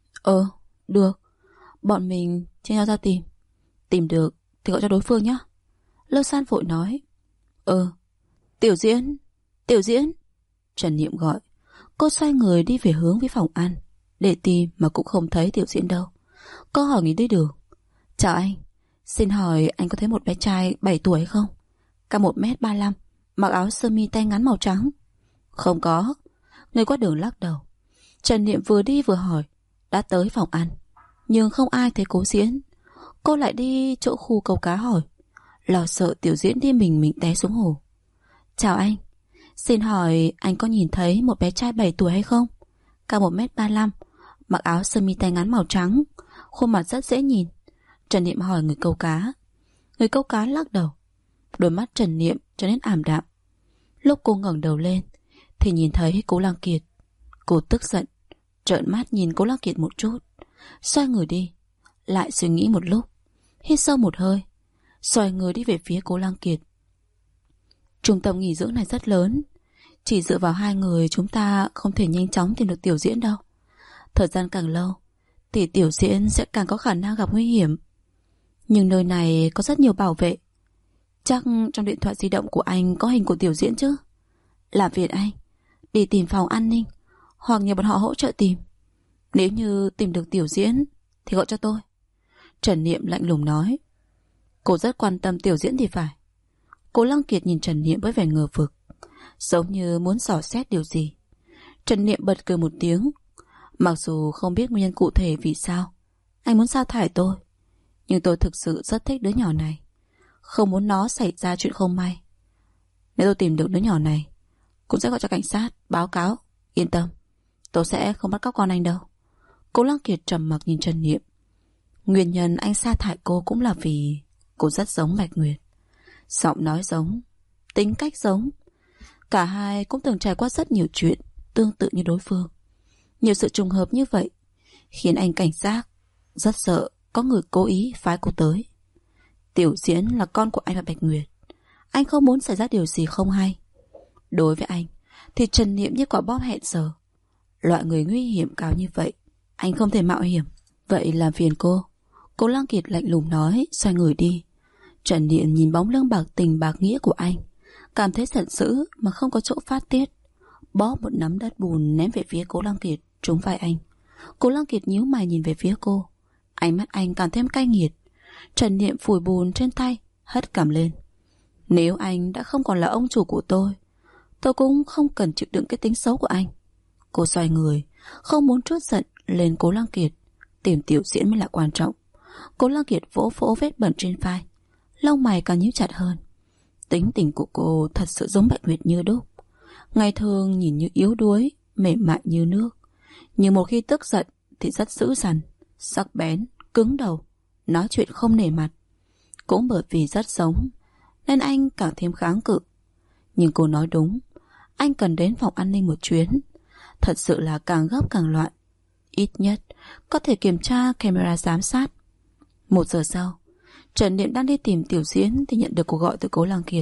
Được. Bọn mình chia nhau ra tìm. Tìm được thì gọi cho đối phương nhé. Lưu San vội nói. Tiểu Diễn. Tiểu Diễn. Trần Niệm gọi. Cô xoay người đi về hướng với phòng ăn, để tìm mà cũng không thấy Tiểu Diễn đâu. Cô hỏi người đi đường. Chào anh, xin hỏi anh có thấy một bé trai 7 tuổi không? Cao 1m35, mặc áo sơ mi tay ngắn màu trắng. Không có. Người qua đường lắc đầu. Trần Niệm vừa đi vừa hỏi. Đã tới phòng ăn nhưng không ai thấy Cố Diễn. Cô lại đi chỗ khu câu cá hỏi, lo sợ Tiểu Diễn đi mình té xuống hồ. Chào anh, xin hỏi anh có nhìn thấy một bé trai 7 tuổi hay không? Cao 1m35, mặc áo sơ mi tay ngắn màu trắng, khuôn mặt rất dễ nhìn. Trần Niệm hỏi người câu cá. Người câu cá lắc đầu. Đôi mắt Trần Niệm trở nên ảm đạm. Lúc cô ngẩng đầu lên thì nhìn thấy Cố Lăng Kiệt. Cô tức giận, trợn mắt nhìn Cố Lăng Kiệt một chút, xoay người đi. Lại suy nghĩ một lúc, hít sâu một hơi, xoay người đi về phía Cố Lăng Kiệt. Trung tâm nghỉ dưỡng này rất lớn, chỉ dựa vào hai người chúng ta không thể nhanh chóng tìm được Tiểu Diễn đâu. Thời gian càng lâu thì Tiểu Diễn sẽ càng có khả năng gặp nguy hiểm. Nhưng nơi này có rất nhiều bảo vệ. Chắc trong điện thoại di động của anh có hình của Tiểu Diễn chứ? Làm phiền anh đi tìm phòng an ninh, hoặc nhờ bọn họ hỗ trợ tìm. Nếu như tìm được Tiểu Diễn thì gọi cho tôi. Trần Niệm lạnh lùng nói. Cô rất quan tâm Tiểu Diễn thì phải. Cố Lăng Kiệt nhìn Trần Niệm với vẻ ngờ vực, giống như muốn dò xét điều gì. Trần Niệm bật cười một tiếng. Mặc dù không biết nguyên nhân cụ thể vì sao anh muốn sa thải tôi, nhưng tôi thực sự rất thích đứa nhỏ này, không muốn nó xảy ra chuyện không may. Nếu tôi tìm được đứa nhỏ này, cũng sẽ gọi cho cảnh sát báo cáo. Yên tâm, tôi sẽ không bắt cóc con anh đâu. Cố Lăng Kiệt trầm mặc nhìn Trần Niệm. Nguyên nhân anh sa thải cô cũng là vì cô rất giống Bạch Nguyệt. Giọng nói giống, tính cách giống. Cả hai cũng từng trải qua rất nhiều chuyện tương tự như đối phương. Nhiều sự trùng hợp như vậy khiến anh cảnh giác, rất sợ có người cố ý phái cô tới. Tiểu Diễn là con của anh và Bạch Nguyệt. Anh không muốn xảy ra điều gì không hay. Đối với anh thì Trần Niệm như quả bom hẹn giờ. Loại người nguy hiểm cao như vậy anh không thể mạo hiểm. Vậy làm phiền cô. Cố Lăng Kiệt lạnh lùng nói, xoay người đi. Trần Niệm nhìn bóng lưng bạc tình bạc nghĩa của anh, cảm thấy giận dữ mà không có chỗ phát tiết, bóp một nắm đất bùn ném về phía Cố Lăng Kiệt, trúng vai anh. Cố Lăng Kiệt nhíu mày nhìn về phía cô, ánh mắt anh càng thêm cay nghiệt. Trần Niệm phủi bùn trên tay, hất cằm lên. Nếu anh đã không còn là ông chủ của tôi cũng không cần chịu đựng cái tính xấu của anh. Cô xoay người, không muốn trút giận lên Cố Lăng Kiệt. Tìm Tiểu Diễn mới là quan trọng. Cố Lăng Kiệt vỗ vỗ vết bẩn trên vai, lông mày càng nhíu chặt hơn. Tính tình của cô thật sự giống Bạch Nguyệt như đúc. Ngày thường nhìn như yếu đuối, mềm mại như nước, nhưng một khi tức giận thì rất dữ dằn, sắc bén, cứng đầu, nói chuyện không nể mặt. Cũng bởi vì rất giống nên anh càng thêm kháng cự. Nhưng cô nói đúng, anh cần đến phòng an ninh một chuyến. Thật sự là càng gấp càng loạn. Ít nhất có thể kiểm tra camera giám sát. 1 giờ sau, Trần Niệm đang đi tìm Tiểu Diễn thì nhận được cuộc gọi từ Cố Lăng Kiệt.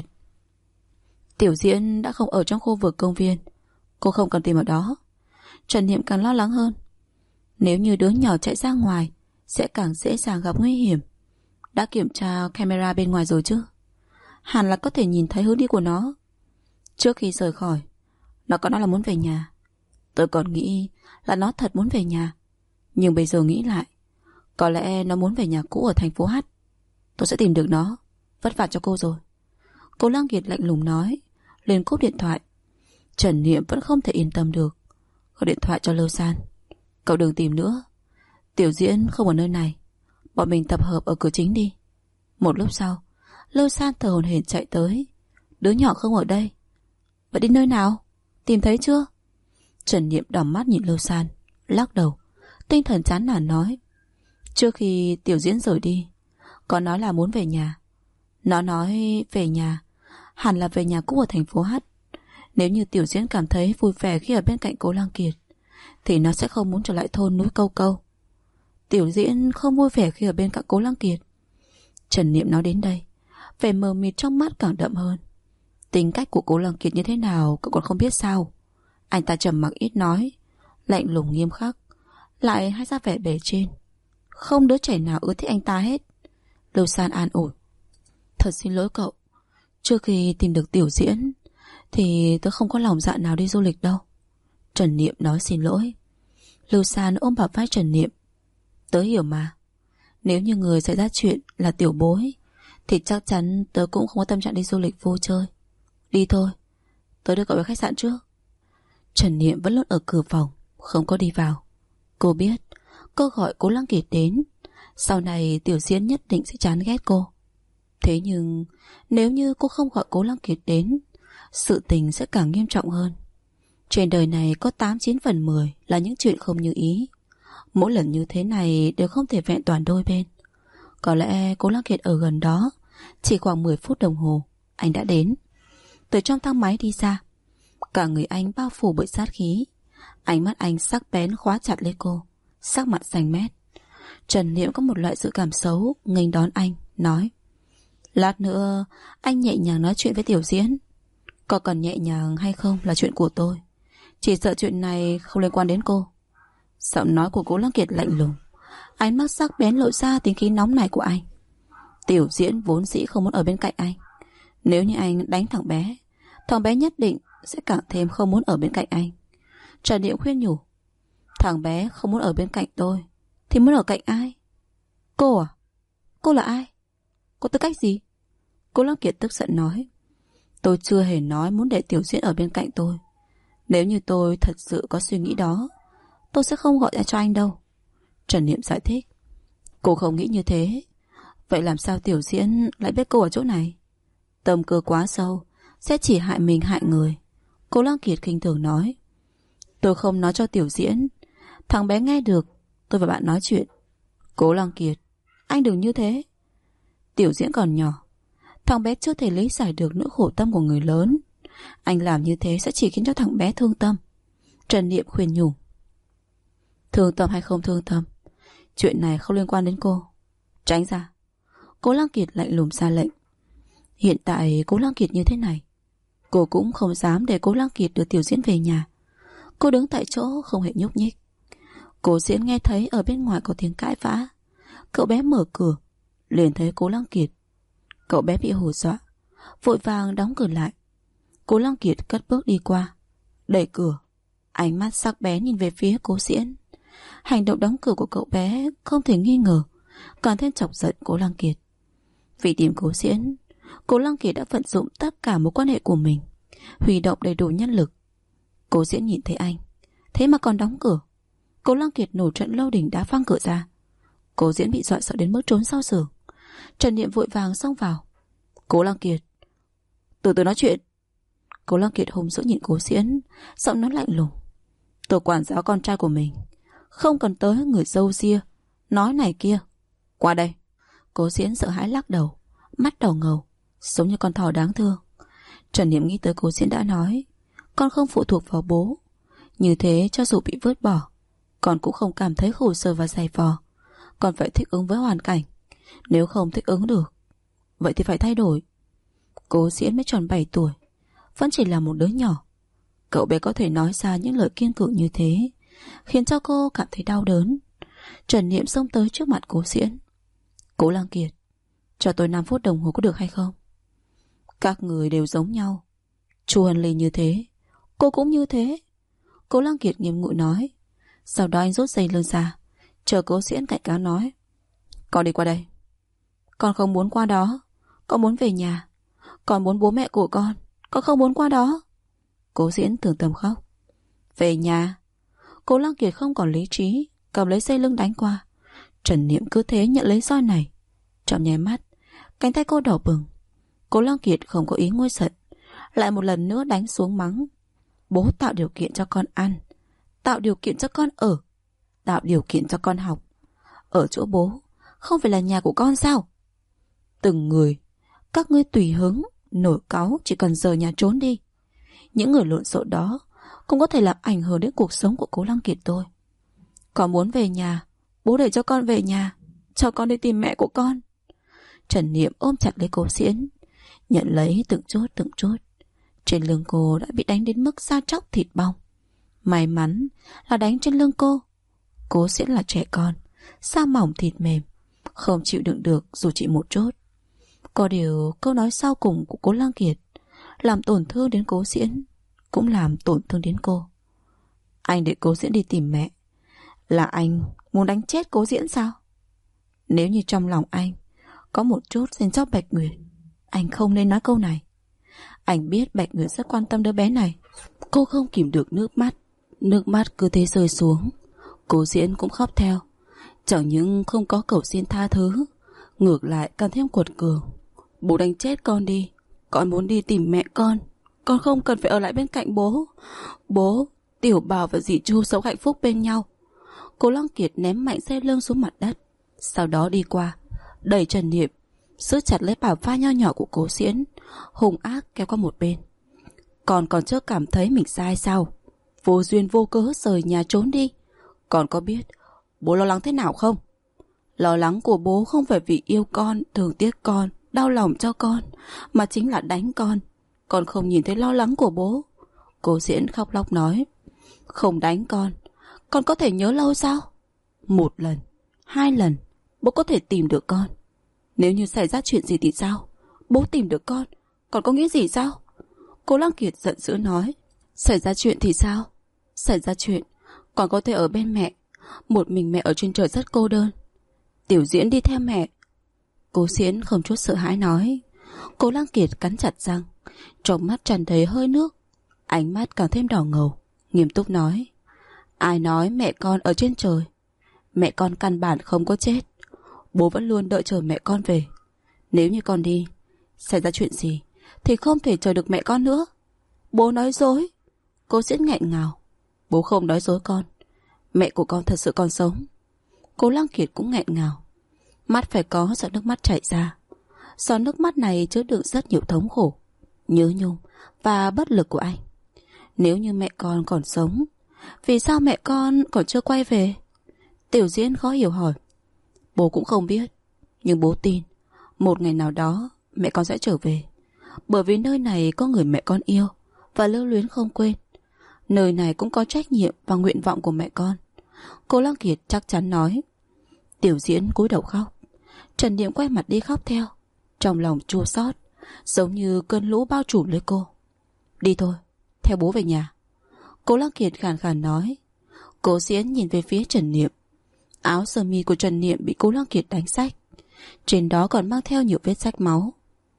Tiểu Diễn đã không ở trong khu vực công viên, cô không cần tìm ở đó. Trần Niệm càng lo lắng hơn. Nếu như đứa nhỏ chạy ra ngoài sẽ càng dễ dàng gặp nguy hiểm. Đã kiểm tra camera bên ngoài rồi chứ? Hẳn là có thể nhìn thấy hướng đi của nó. Trước khi rời khỏi, nó có nói là muốn về nhà. Tôi còn nghĩ là nó thật muốn về nhà. Nhưng bây giờ nghĩ lại, có lẽ nó muốn về nhà cũ ở thành phố H. Tôi sẽ tìm được nó. Vất vả cho cô rồi. Cố Lăng Kiệt lạnh lùng nói, liền cúp điện thoại. Trần Niệm vẫn không thể yên tâm được, gọi điện thoại cho Lâu San. Cậu đừng tìm nữa, Tiểu Diễn không ở nơi này, bọn mình tập hợp ở cửa chính đi. Một lúc sau, Lâu San thở hổn hển chạy tới. Đứa nhỏ không ở đây. Vậy đi nơi nào? Tìm thấy chưa? Trần Niệm đỏ mắt nhìn Lâu San, lắc đầu, tinh thần chán nản nói, trước khi Tiểu Diễn rời đi, có nói là muốn về nhà. Nó nói về nhà hẳn là về nhà cũ ở thành phố H. Nếu như Tiểu Diễn cảm thấy vui vẻ khi ở bên cạnh Cố Lăng Kiệt thì nó sẽ không muốn trở lại thôn núi Câu Câu. Tiểu Diễn không vui vẻ khi ở bên cạnh Cố Lăng Kiệt. Trần Niệm nói đến đây, vẻ mờ mịt trong mắt càng đậm hơn. Tính cách của Cố Lăng Kiệt như thế nào cậu còn không biết sao? Anh ta trầm mặc ít nói, lạnh lùng nghiêm khắc, lại hay ra vẻ bề trên. Không đứa trẻ nào ưa thích anh ta hết. Lưu San an ủi, thật xin lỗi cậu, trước khi tìm được Tiểu Diễn thì tớ không có lòng dạ nào đi du lịch đâu. Trần Niệm nói xin lỗi. Lưu San ôm bả vai Trần Niệm, tớ hiểu mà. Nếu như người xảy ra chuyện là Tiểu Bối thì chắc chắn tớ cũng không có tâm trạng đi du lịch vui chơi. Đi thôi, tớ đưa cậu về khách sạn trước. Trần Niệm vẫn luôn ở cửa phòng, không có đi vào. Cô biết, cô gọi Cố Lăng Kiệt đến, sau này Tiểu Diễn nhất định sẽ chán ghét cô. Thế nhưng nếu như cô không gọi Cố Lăng Kiệt đến, sự tình sẽ càng nghiêm trọng hơn. Trên đời này có 8-9 phần 10 là những chuyện không như ý. Mỗi lần như thế này đều không thể vẹn toàn đôi bên. Có lẽ Cố Lăng Kiệt ở gần đó. Chỉ khoảng 10 phút đồng hồ, anh đã đến. Từ trong thang máy đi ra, cả người anh bao phủ bởi sát khí. Ánh mắt anh sắc bén khóa chặt lấy cô, sắc mặt xanh mét. Trần Niệm có một loại dự cảm xấu nghênh đón anh, nói, lát nữa anh nhẹ nhàng nói chuyện với Tiểu Diễn. Có cần nhẹ nhàng hay không là chuyện của tôi, chỉ sợ chuyện này không liên quan đến cô. Giọng nói của Cố Lăng Kiệt lạnh lùng, ánh mắt sắc bén lộ ra tính khí nóng này của anh. Tiểu Diễn vốn dĩ không muốn ở bên cạnh anh. Nếu như anh đánh thằng bé nhất định sẽ càng thêm không muốn ở bên cạnh anh. Trần Niệm khuyên nhủ, thằng bé không muốn ở bên cạnh tôi thì muốn ở cạnh ai? Cô à? Cô là ai? Có tư cách gì? Cố Lăng Kiệt tức giận nói, tôi chưa hề nói muốn để Tiểu Diễn ở bên cạnh tôi. Nếu như tôi thật sự có suy nghĩ đó, tôi sẽ không gọi ra cho anh đâu. Trần Niệm giải thích, cô không nghĩ như thế. Vậy làm sao Tiểu Diễn lại biết cô ở chỗ này? Tâm cơ quá sâu, sẽ chỉ hại mình hại người. Cố Lăng Kiệt khinh thường nói, tôi không nói cho Tiểu Diễn. Thằng bé nghe được tôi và bạn nói chuyện. Cố Lăng Kiệt, anh đừng như thế. Tiểu Diễn còn nhỏ, thằng bé chưa thể lý giải được nỗi khổ tâm của người lớn. Anh làm như thế sẽ chỉ khiến cho thằng bé thương tâm. Trần Niệm khuyên nhủ, thương tâm hay không thương tâm, chuyện này không liên quan đến cô. Tránh ra. Cố Lăng Kiệt lạnh lùng ra lệnh. Hiện tại Cố Lăng Kiệt như thế này, cô cũng không dám để Cố Lăng Kiệt đưa Tiểu Diễn về nhà. Cô đứng tại chỗ không hề nhúc nhích. Cố Diễn nghe thấy ở bên ngoài có tiếng cãi vã. Cậu bé mở cửa, liền thấy Cố Lăng Kiệt. Cậu bé bị hù dọa, vội vàng đóng cửa lại. Cố Lăng Kiệt cất bước đi qua, đẩy cửa, ánh mắt sắc bén nhìn về phía Cố Diễn. Hành động đóng cửa của cậu bé không thể nghi ngờ càng thêm chọc giận Cố Lăng Kiệt. Vì tìm Cố Diễn, Cố Lăng Kiệt đã vận dụng tất cả mối quan hệ của mình, huy động đầy đủ nhân lực. Cố Diễn nhìn thấy anh, thế mà còn đóng cửa. Cố Lăng Kiệt nổi trận lôi đình đá văng cửa ra. Cố Diễn bị dọa sợ đến mức trốn sau giường. Trần Niệm vội vàng xông vào. Cố Lăng Kiệt, từ từ nói chuyện. Cố Lăng Kiệt hùng dữ nhìn Cố Diễn, giọng nói lạnh lùng, tôi quản giáo con trai của mình, không cần tới người dâu ria nói này kia. Qua đây. Cố Diễn sợ hãi lắc đầu, mắt đỏ ngầu, giống như con thỏ đáng thương. Trần Niệm nghĩ tới Cố Diễn đã nói con không phụ thuộc vào bố, như thế cho dù bị vứt bỏ, con cũng không cảm thấy khổ sở và dày vò. Con phải thích ứng với hoàn cảnh. Nếu không thích ứng được, vậy thì phải thay đổi. Cố Diễn mới tròn 7 tuổi, vẫn chỉ là một đứa nhỏ. Cậu bé có thể nói ra những lời kiên cường như thế, khiến cho cô cảm thấy đau đớn. Trần Niệm xông tới trước mặt Cố Diễn. Cố Lăng Kiệt, cho tôi 5 phút đồng hồ có được hay không? Các người đều giống nhau. Chu Hân Ly như thế, cô cũng như thế. Cố Lăng Kiệt nghiêm nghị nói. Sau đó anh rút dây lưng ra, chờ Cố Diễn cảnh cáo nói. Con đi qua đây. Con không muốn qua đó. Con muốn về nhà. Con muốn bố mẹ của con không muốn qua đó. Cố Diễn tưởng tầm khóc. Về nhà. Cố Lăng Kiệt không còn lý trí, cầm lấy dây lưng đánh qua. Trần Niệm cứ thế nhận lấy roi này. Trong nháy mắt, cánh tay cô đỏ bừng. Cố Lăng Kiệt không có ý nguôi giận, lại một lần nữa đánh xuống mắng. Bố tạo điều kiện cho con ăn, tạo điều kiện cho con ở, tạo điều kiện cho con học. Ở chỗ bố không phải là nhà của con sao? Từng người, các ngươi tùy hứng, nổi cáu chỉ cần rời nhà trốn đi. Những người lộn xộn đó cũng có thể làm ảnh hưởng đến cuộc sống của Cố Lăng Kiệt tôi. Con muốn về nhà, bố để cho con về nhà, cho con đi tìm mẹ của con. Trần Niệm ôm chặt lấy Cố Diễn, nhận lấy từng chút. Trên lưng cô đã bị đánh đến mức da chóc thịt bong. May mắn là đánh trên lưng cô. Cố Diễn là trẻ con, da mỏng thịt mềm, không chịu đựng được dù chỉ một chút. Có điều câu nói sau cùng của Cố Lăng Kiệt làm tổn thương đến Cố Diễn, cũng làm tổn thương đến cô. Anh để Cố Diễn đi tìm mẹ, là anh muốn đánh chết Cố Diễn sao? Nếu như trong lòng anh có một chút dành cho Bạch Nguyệt, anh không nên nói câu này. Anh biết Bạch Nguyệt rất quan tâm đứa bé này. Cô không kìm được nước mắt cứ thế rơi xuống. Cố Diễn cũng khóc theo. Chẳng những không có cầu xin tha thứ, ngược lại càng thêm cuột cường. Bố đánh chết con đi, con muốn đi tìm mẹ con không cần phải ở lại bên cạnh bố. Bố, Tiểu Bảo và dì Chu sống hạnh phúc bên nhau. Cố Lăng Kiệt ném mạnh dây lưng xuống mặt đất, sau đó đi qua, đẩy Trần Niệm, giữ chặt lấy bả vai nho nhỏ của Cố Diễn, hung ác kéo qua một bên. Còn chưa cảm thấy mình sai sao? Vô duyên vô cớ rời nhà trốn đi. Con có biết bố lo lắng thế nào không? Lo lắng của bố không phải vì yêu con, thương tiếc con, đau lòng cho con, mà chính là đánh con. Con không nhìn thấy lo lắng của bố. Cố Diễn khóc lóc nói. Không đánh con có thể nhớ lâu sao? 1 lần, 2 lần, bố có thể tìm được con. Nếu như xảy ra chuyện gì thì sao? Bố tìm được con có nghĩa gì sao? Cố Lăng Kiệt giận dữ nói. Xảy ra chuyện thì sao? Xảy ra chuyện còn có thể ở bên mẹ. Một mình mẹ ở trên trời rất cô đơn. Tiểu Diễn đi theo mẹ. Cố Diễn không chút sợ hãi nói. Cố Lăng Kiệt cắn chặt răng, trong mắt tràn đầy hơi nước, ánh mắt càng thêm đỏ ngầu, nghiêm túc nói. Ai nói mẹ con ở trên trời? Mẹ con căn bản không có chết. Bố vẫn luôn đợi chờ mẹ con về. Nếu như con đi, xảy ra chuyện gì thì không thể chờ được mẹ con nữa. Bố nói dối. Cố Diễn nghẹn ngào. Bố không nói dối con. Mẹ của con thật sự còn sống. Cố Lăng Kiệt cũng nghẹn ngào. Mắt phải có giọt nước mắt chảy ra. Giọt nước mắt này chứa đựng rất nhiều thống khổ, nhớ nhung và bất lực của anh. Nếu như mẹ con còn sống, vì sao mẹ con còn chưa quay về? Tiểu Diễn khó hiểu hỏi. Bố cũng không biết, nhưng bố tin một ngày nào đó mẹ con sẽ trở về. Bởi vì nơi này có người mẹ con yêu và lưu luyến không quên. Nơi này cũng có trách nhiệm và nguyện vọng của mẹ con. Cố Lăng Kiệt chắc chắn nói. Tiểu Diễn cúi đầu khóc. Trần Niệm quay mặt đi khóc theo, trong lòng chua xót, giống như cơn lũ bao trùm lấy cô. Đi thôi, theo bố về nhà. Cố Lăng Kiệt khàn khàn nói. Cố Diễn nhìn về phía Trần Niệm. Áo sơ mi của Trần Niệm bị Cố Lăng Kiệt đánh rách, trên đó còn mang theo nhiều vết rách máu.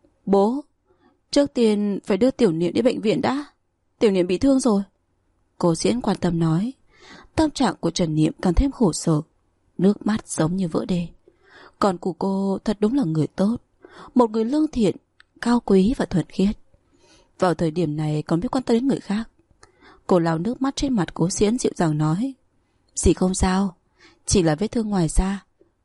Bố, trước tiên phải đưa Tiểu Niệm đi bệnh viện đã. Tiểu Niệm bị thương rồi. Cố Diễn quan tâm nói. Tâm trạng của Trần Niệm càng thêm khổ sở, nước mắt giống như vỡ đê. Con của cô thật đúng là người tốt, một người lương thiện, cao quý và thuần khiết. Vào thời điểm này còn biết quan tâm đến người khác. Cô lau nước mắt trên mặt Cố Diễn dịu dàng nói. Dì không sao, chỉ là vết thương ngoài da,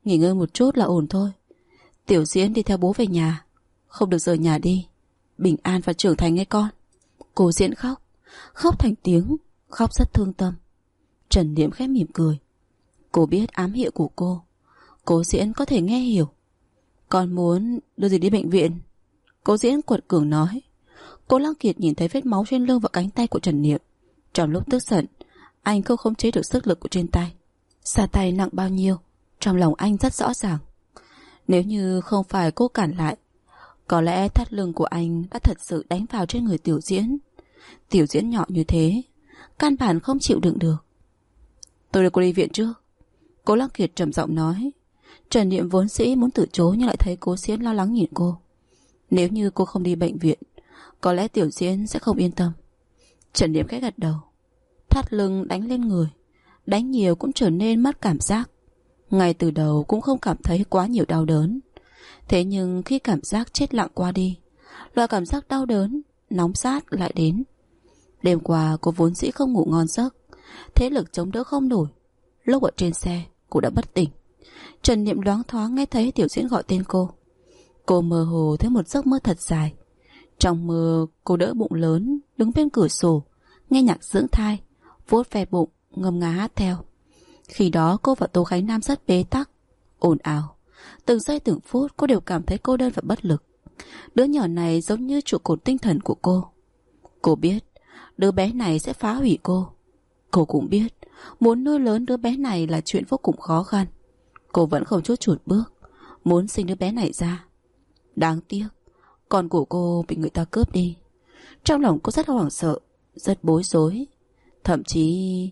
Nghỉ ngơi một chút là ổn thôi. Tiểu Diễn đi theo bố về nhà, không được rời nhà đi. Bình an và trưởng thành nghe con. Cô Diễn khóc, khóc thành tiếng, khóc rất thương tâm. Trần Niệm khẽ mỉm cười. Cô biết ám hiệu của cô. Cố Diễn có thể nghe hiểu. Con muốn đưa gì đi bệnh viện? Cố Diễn quật cường nói. Cố Lăng Kiệt nhìn thấy vết máu trên lưng và cánh tay của Trần Niệm. Trong lúc tức giận, anh không khống chế được sức lực của trên tay. Xà tay nặng bao nhiêu, trong lòng anh rất rõ ràng. Nếu như không phải cô cản lại, có lẽ thắt lưng của anh đã thật sự đánh vào trên người Tiểu Diễn. Tiểu Diễn nhỏ như thế, căn bản không chịu đựng được. Tôi đưa cô đi viện trước. Cố Lăng Kiệt trầm giọng nói. Trần Niệm vốn dĩ muốn từ chối nhưng lại thấy Cố Diễn lo lắng nhìn cô. Nếu như cô không đi bệnh viện, có lẽ Tiểu Diễn sẽ không yên tâm. Trần Niệm khẽ gật đầu. Thắt lưng đánh lên người, đánh nhiều cũng trở nên mất cảm giác. Ngay từ đầu cũng không cảm thấy quá nhiều đau đớn. Thế nhưng khi cảm giác chết lặng qua đi, loại cảm giác đau đớn, nóng rát lại đến. Đêm qua cô vốn dĩ không ngủ ngon giấc, thế lực chống đỡ không nổi. Lúc ở trên xe, cô đã bất tỉnh. Trần Niệm loáng thoáng nghe thấy Tiểu Diễn gọi tên cô. Cô mơ hồ thấy một giấc mơ thật dài. Trong mơ, cô đỡ bụng lớn, đứng bên cửa sổ, nghe nhạc dưỡng thai, vuốt ve bụng, ngâm nga hát theo. Khi đó cô và Tô Khánh Nam rất bế tắc, ồn ào. Từng giây từng phút cô đều cảm thấy cô đơn và bất lực. Đứa nhỏ này giống như trụ cột tinh thần của cô. Cô biết đứa bé này sẽ phá hủy cô. Cô cũng biết muốn nuôi lớn đứa bé này là chuyện vô cùng khó khăn. Cô vẫn không chút chuột bước, muốn sinh đứa bé này ra. Đáng tiếc, con của cô bị người ta cướp đi. Trong lòng cô rất hoảng sợ, rất bối rối. Thậm chí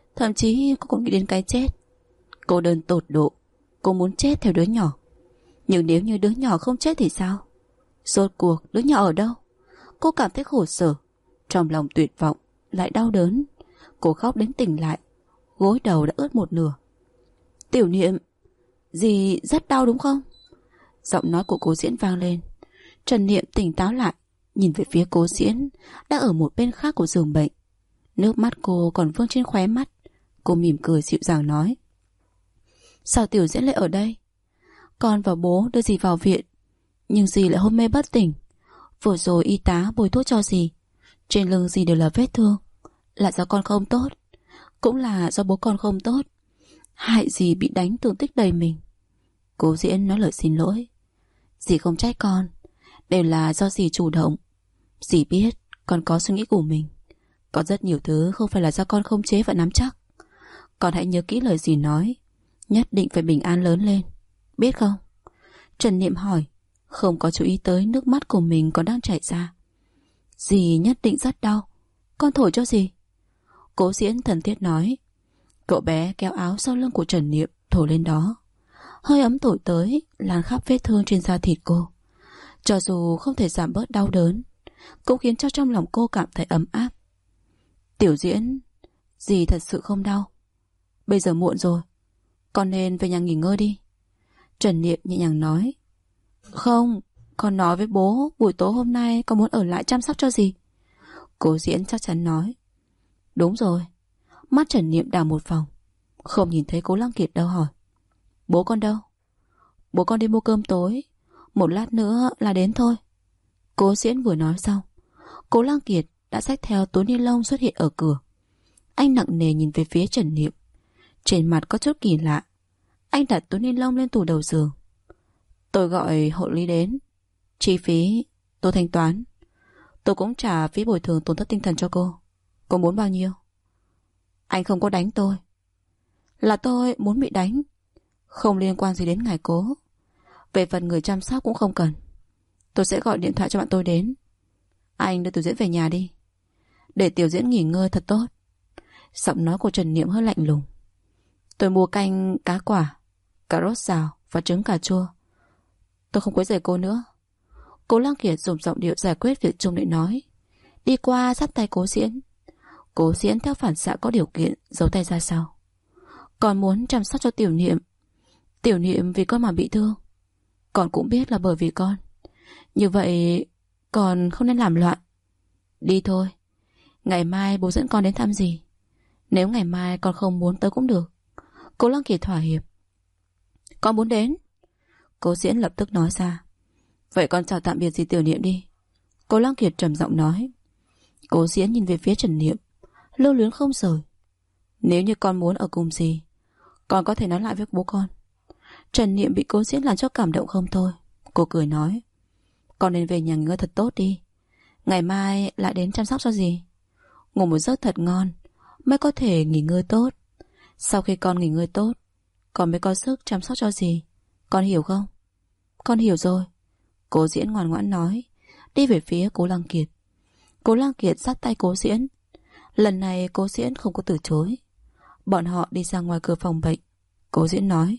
cô còn nghĩ đến cái chết. Cô đơn tột độ. Cô muốn chết theo đứa nhỏ. Nhưng nếu như đứa nhỏ không chết thì sao? Rốt cuộc đứa nhỏ ở đâu? Cô cảm thấy khổ sở, trong lòng tuyệt vọng, lại đau đớn. Cô khóc đến tỉnh lại, gối đầu đã ướt một nửa. Tiểu Niệm, dì rất đau đúng không? Giọng nói của Cố Diễn vang lên. Trần Niệm tỉnh táo lại, nhìn về phía Cố Diễn đang ở một bên khác của giường bệnh. Nước mắt cô còn vương trên khóe mắt. Cô mỉm cười dịu dàng nói. Sao Tiểu Diễn lại ở đây? Con và bố đưa dì vào viện, nhưng dì lại hôn mê bất tỉnh. Vừa rồi y tá bôi thuốc cho dì, trên lưng dì đều là vết thương. Là do con không tốt, cũng là do bố con không tốt, hại dì bị đánh thương tích đầy mình. Cố Diễn nói lời xin lỗi. Dì không trách con, đều là do dì chủ động. Dì biết con có suy nghĩ của mình. Có rất nhiều thứ không phải là do con không chế và nắm chắc. Con hãy nhớ kỹ lời dì nói, nhất định phải bình an lớn lên, biết không? Trần Niệm hỏi, không có chú ý tới nước mắt của mình còn đang chảy ra. Dì nhất định rất đau, con thổi cho dì. Cố Diễn thân thiết nói. Cậu bé kéo áo sau lưng của Trần Niệm thổi lên đó. Hơi ấm thổi tới, lan khắp vết thương trên da thịt cô. Cho dù không thể giảm bớt đau đớn, cũng khiến cho trong lòng cô cảm thấy ấm áp. Tiểu Diễn, dì thật sự không đau. Bây giờ muộn rồi, con nên về nhà nghỉ ngơi đi. Trần Niệm nhẹ nhàng nói. Không, con nói với bố buổi tối hôm nay con muốn ở lại chăm sóc cho dì. Cố Diễn chắc chắn nói. Đúng rồi. Mắt Trần Niệm đảo một vòng, không nhìn thấy Cố Lăng Kiệt đâu, hỏi. Bố con đâu? Bố con đi mua cơm tối, một lát nữa là đến thôi. Cố Diễn vừa nói xong, Cố Lăng Kiệt đã xách theo túi ni lông xuất hiện ở cửa. Anh nặng nề nhìn về phía Trần Niệm, trên mặt có chút kỳ lạ. Anh đặt túi ni lông lên tủ đầu giường. Tôi gọi hộ lý đến, chi phí tôi thanh toán. Tôi cũng trả phí bồi thường tổn thất tinh thần cho cô. Cô muốn bao nhiêu? Anh không có đánh tôi, là tôi muốn bị đánh, không liên quan gì đến ngài Cố. Về phần người chăm sóc cũng không cần, tôi sẽ gọi điện thoại cho bạn tôi đến. Anh đưa Tiểu Diễn về nhà đi, để Tiểu Diễn nghỉ ngơi thật tốt. Giọng nói của Trần Niệm hơi lạnh lùng. Tôi mua canh cá quả, cà rốt xào và trứng cà chua. Tôi không quấy rầy cô nữa. Cố Lăng Kiệt dùng giọng điệu giải quyết việc chung để nói. Đi qua dắt tay Cố Diễn. Cố Diễn theo phản xạ có điều kiện giấu tay ra sau. Con muốn chăm sóc cho Tiểu Niệm. Tiểu Niệm vì con mà bị thương, con cũng biết là bởi vì con. Như vậy con không nên làm loạn. Đi thôi, ngày mai bố dẫn con đến thăm dì. Nếu ngày mai con không muốn tới cũng được. Cố Lăng Kiệt thỏa hiệp. con muốn đến. Cố Diễn lập tức nói ra. Vậy con chào tạm biệt dì Tiểu Niệm đi. Cố Lăng Kiệt trầm giọng nói. Cố Diễn nhìn về phía Trần Niệm, lưu luyến không rời. Nếu như con muốn ở cùng dì, con có thể nói lại với bố con. Trần Niệm bị Cố Diễn làm cho cảm động không thôi. Cô cười nói. Con nên về nhà nghỉ ngơi thật tốt đi. Ngày mai lại đến chăm sóc cho dì. Ngủ một giấc thật ngon mới có thể nghỉ ngơi tốt. Sau khi con nghỉ ngơi tốt, con mới có sức chăm sóc cho dì. Con hiểu không? Con hiểu rồi. Cố Diễn ngoan ngoãn nói, đi về phía Cố Lăng Kiệt. Cố Lăng Kiệt dắt tay Cố Diễn. Lần này Cố Diễn không có từ chối. Bọn họ đi ra ngoài cửa phòng bệnh. Cố Diễn nói.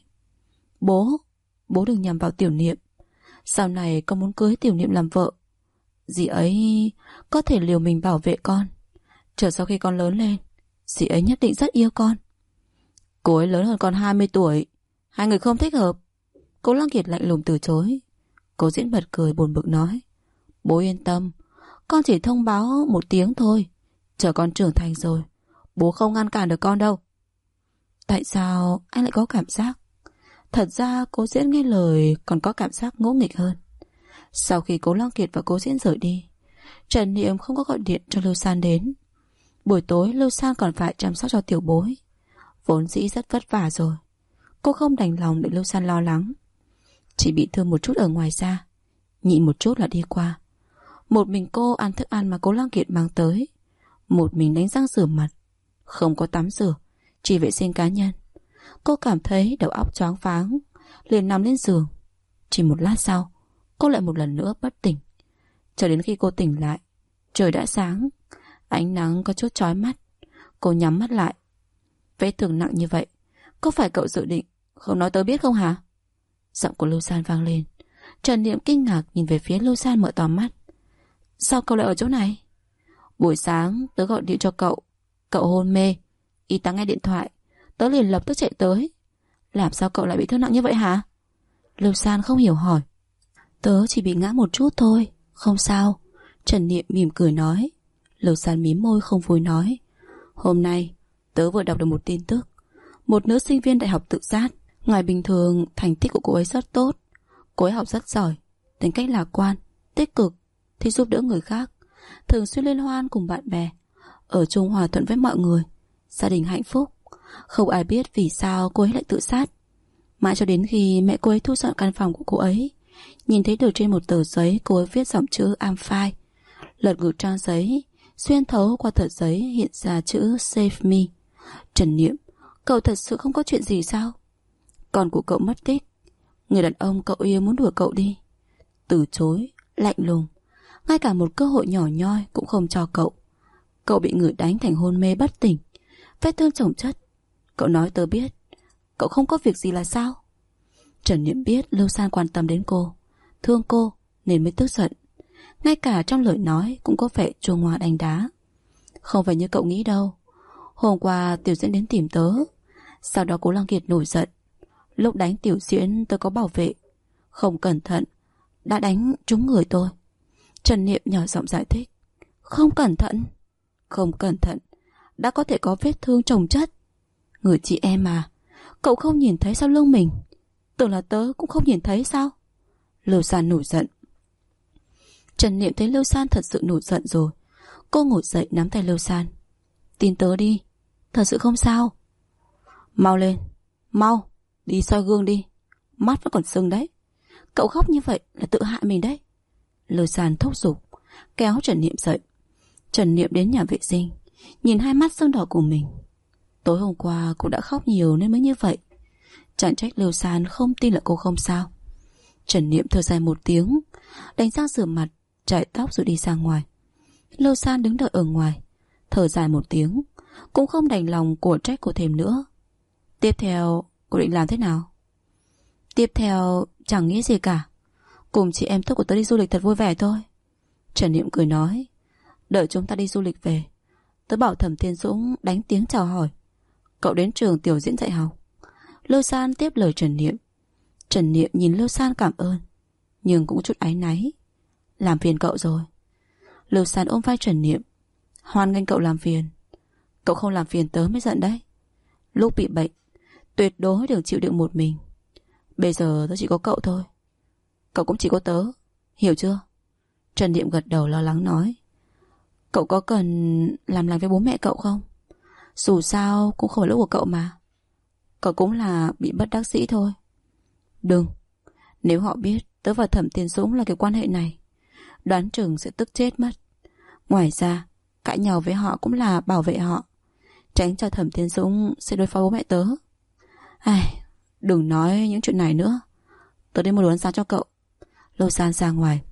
Bố đừng nhầm vào Tiểu Niệm. Sau này con muốn cưới Tiểu Niệm làm vợ. Dì ấy có thể liều mình bảo vệ con. Chờ sau khi con lớn lên, dì ấy nhất định rất yêu con. Cô ấy lớn hơn con 20 tuổi. Hai người không thích hợp. Cố Lăng Kiệt lạnh lùng từ chối. Cố Diễn bật cười buồn bực nói. Bố yên tâm, con chỉ thông báo một tiếng thôi. Chờ con trưởng thành rồi, bố không ngăn cản được con đâu. Tại sao anh lại có cảm giác? Thật ra Cố Diễn nghe lời còn có cảm giác ngỗ nghịch hơn. Sau khi Cố Lăng Kiệt và Cố Diễn rời đi, Trần Niệm không có gọi điện cho Lưu San đến. Buổi tối Lưu San còn phải chăm sóc cho tiểu bối, vốn dĩ rất vất vả rồi. Cô không đành lòng để Lưu San lo lắng. Chỉ bị thương một chút ở ngoài da, nhịn một chút là đi qua. Một mình cô ăn thức ăn mà Cố Lăng Kiệt mang tới, một mình đánh răng rửa mặt, không có tắm rửa, chỉ vệ sinh cá nhân. Cô cảm thấy đầu óc choáng váng, liền nằm lên giường. Chỉ một lát sau, cô lại một lần nữa bất tỉnh. Cho đến khi cô tỉnh lại, trời đã sáng, ánh nắng có chút chói mắt. Cô nhắm mắt lại. Vết thương nặng như vậy, có phải cậu dự định không nói tớ biết không hả? Giọng của Lưu San vang lên. Trần Niệm kinh ngạc nhìn về phía Lưu San mở to mắt. Sao cậu lại ở chỗ này? Buổi sáng tớ gọi điện cho cậu, cậu hôn mê, y tá nghe điện thoại, tớ liền lập tức chạy tới. Làm sao cậu lại bị thương nặng như vậy hả? Lưu San không hiểu hỏi. Tớ chỉ bị ngã một chút thôi, không sao. Trần Niệm mỉm cười nói. Lưu San mím môi không vui nói. Hôm nay tớ vừa đọc được một tin tức. Một nữ sinh viên đại học tự sát. Ngoài bình thường thành tích của cô ấy rất tốt, cô ấy học rất giỏi, tính cách lạc quan, tích cực, thích giúp đỡ người khác, thường xuyên liên hoan cùng bạn bè, ở chung hòa thuận với mọi người, gia đình hạnh phúc. Không ai biết vì sao cô ấy lại tự sát. Mãi cho đến khi mẹ cô ấy thu dọn căn phòng của cô ấy, nhìn thấy được trên một tờ giấy cô ấy viết dòng chữ I'm fine. Lật ngược trang giấy, xuyên thấu qua tờ giấy hiện ra chữ Save me. Trần Niệm, cậu thật sự không có chuyện gì sao? Con của cậu mất tích, người đàn ông cậu yêu muốn đuổi cậu đi, từ chối, lạnh lùng, ngay cả một cơ hội nhỏ nhoi cũng không cho cậu. Cậu bị người đánh thành hôn mê bất tỉnh, vết thương chồng chất. Cậu nói tớ biết, cậu không có việc gì là sao? Trần Niệm biết Lưu San quan tâm đến cô, thương cô nên mới tức giận. Ngay cả trong lời nói cũng có vẻ chua ngoa đánh đá. Không phải như cậu nghĩ đâu. Hôm qua Tiểu Diễn đến tìm tớ, sau đó Cố Lăng Kiệt nổi giận. Lúc đánh Tiểu Diễn tôi có bảo vệ, không cẩn thận đã đánh trúng người tôi. Trần Niệm nhỏ giọng giải thích. Không cẩn thận? Không cẩn thận đã có thể có vết thương chồng chất. Người chị em mà, cậu không nhìn thấy sau lưng mình? Tưởng là tớ cũng không nhìn thấy sao? Lưu San nổi giận. Trần Niệm thấy Lưu San thật sự nổi giận rồi. Cô ngồi dậy nắm tay Lưu San. Tin tớ đi, thật sự không sao. Mau lên, mau, đi soi gương đi. Mắt vẫn còn sưng đấy. Cậu khóc như vậy là tự hại mình đấy. Lưu San thúc giục, kéo Trần Niệm dậy. Trần Niệm đến nhà vệ sinh, nhìn hai mắt sưng đỏ của mình. Tối hôm qua cô đã khóc nhiều nên mới như vậy. Chẳng trách Lưu San không tin là cô không sao. Trần Niệm thở dài một tiếng, đánh răng rửa mặt, chải tóc rồi đi ra ngoài. Lưu San đứng đợi ở ngoài, thở dài một tiếng, cũng không đành lòng của trách cô thêm nữa. Tiếp theo cô định làm thế nào? Tiếp theo chẳng nghĩ gì cả, cùng chị em tốt của tớ đi du lịch thật vui vẻ thôi. Trần Niệm cười nói. Đợi chúng ta đi du lịch về, tớ bảo Thẩm Thiên Dũng đánh tiếng chào hỏi. Cậu đến trường Tiểu Diễn dạy học. Lưu San tiếp lời Trần Niệm. Trần Niệm nhìn Lưu San cảm ơn, nhưng cũng chút áy náy. Làm phiền cậu rồi. Lưu San ôm vai Trần Niệm. Hoan nghênh cậu làm phiền. Cậu không làm phiền tớ mới giận đấy. Lúc bị bệnh, tuyệt đối đừng chịu đựng một mình. Bây giờ tớ chỉ có cậu thôi. Cậu cũng chỉ có tớ. Hiểu chưa? Trần Niệm gật đầu lo lắng nói. Cậu có cần làm lành với bố mẹ cậu không? Dù sao cũng không phải lỗi của cậu mà. Cậu cũng là bị bất đắc dĩ thôi. Đừng. Nếu họ biết tớ và Thẩm Tiên Dũng là cái quan hệ này, đoán chừng sẽ tức chết mất. Ngoài ra, cãi nhau với họ cũng là bảo vệ họ, tránh cho Thẩm Tiên Dũng sẽ đối phó bố mẹ tớ. Ai, đừng nói những chuyện này nữa. Tớ đi mua đồ ăn sáng cho cậu. Lưu San ra ngoài.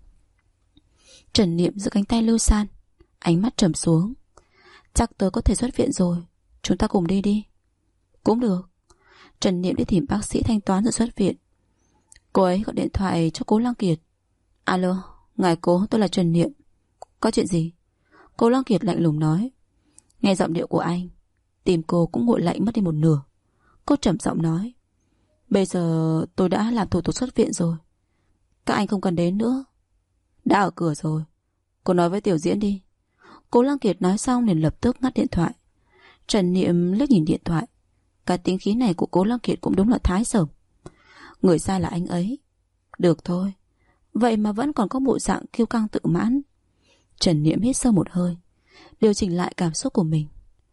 Trần Niệm giữ cánh tay Lưu San, ánh mắt trầm xuống. Chắc tớ có thể xuất viện rồi, chúng ta cùng đi đi. Cũng được. Trần Niệm đi tìm bác sĩ thanh toán rồi xuất viện. Cô ấy gọi điện thoại cho Cố Lăng Kiệt. Alo, ngài Cố, tôi là Trần Niệm. Có chuyện gì? Cố Lăng Kiệt lạnh lùng nói. Nghe giọng điệu của anh, tim cô cũng nguội lạnh mất đi một nửa. Cô trầm giọng nói. Bây giờ tôi đã làm thủ tục xuất viện rồi. Các anh không cần đến nữa. Đã ở cửa rồi. Cô nói với Tiểu Diễn đi. Cố Lăng Kiệt nói xong liền lập tức ngắt điện thoại. Trần Niệm liếc nhìn điện thoại. Cái tính khí này của Cố Lăng Kiệt cũng đúng là thái sởm. Người sai là anh ấy. Được thôi. Vậy mà vẫn còn có bộ dạng kiêu căng tự mãn. Trần Niệm hít sâu một hơi, điều chỉnh lại cảm xúc của mình.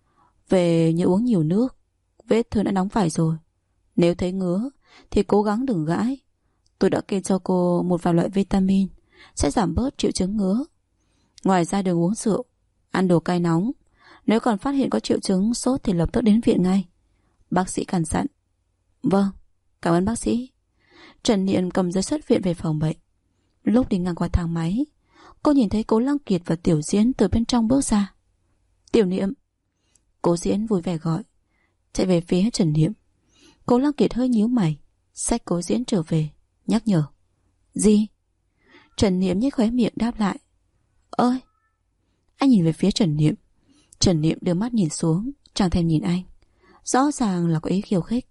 Về nhớ uống nhiều nước. Vết thương đã nóng phải rồi. Nếu thấy ngứa thì cố gắng đừng gãi. Tôi đã kê cho cô một vài loại vitamin sẽ giảm bớt triệu chứng ngứa. Ngoài ra đừng uống rượu, ăn đồ cay nóng. Nếu còn phát hiện có triệu chứng sốt thì lập tức đến viện ngay. Bác sĩ căn dặn. Vâng, cảm ơn bác sĩ. Trần Niệm cầm giấy xuất viện về phòng bệnh. Lúc đi ngang qua thang máy, cô nhìn thấy Cố Lăng Kiệt và Tiểu Diễn từ bên trong bước ra. Tiểu Niệm. Cố Diễn vui vẻ gọi, chạy về phía Trần Niệm. Cố Lăng Kiệt hơi nhíu mày, xách Cố Diễn trở về, nhắc nhở. Gì? Trần Niệm nhếch khóe miệng đáp lại. Ơi. Anh nhìn về phía Trần Niệm. Trần Niệm đưa mắt nhìn xuống, chẳng thèm nhìn anh. Rõ ràng là có ý khiêu khích.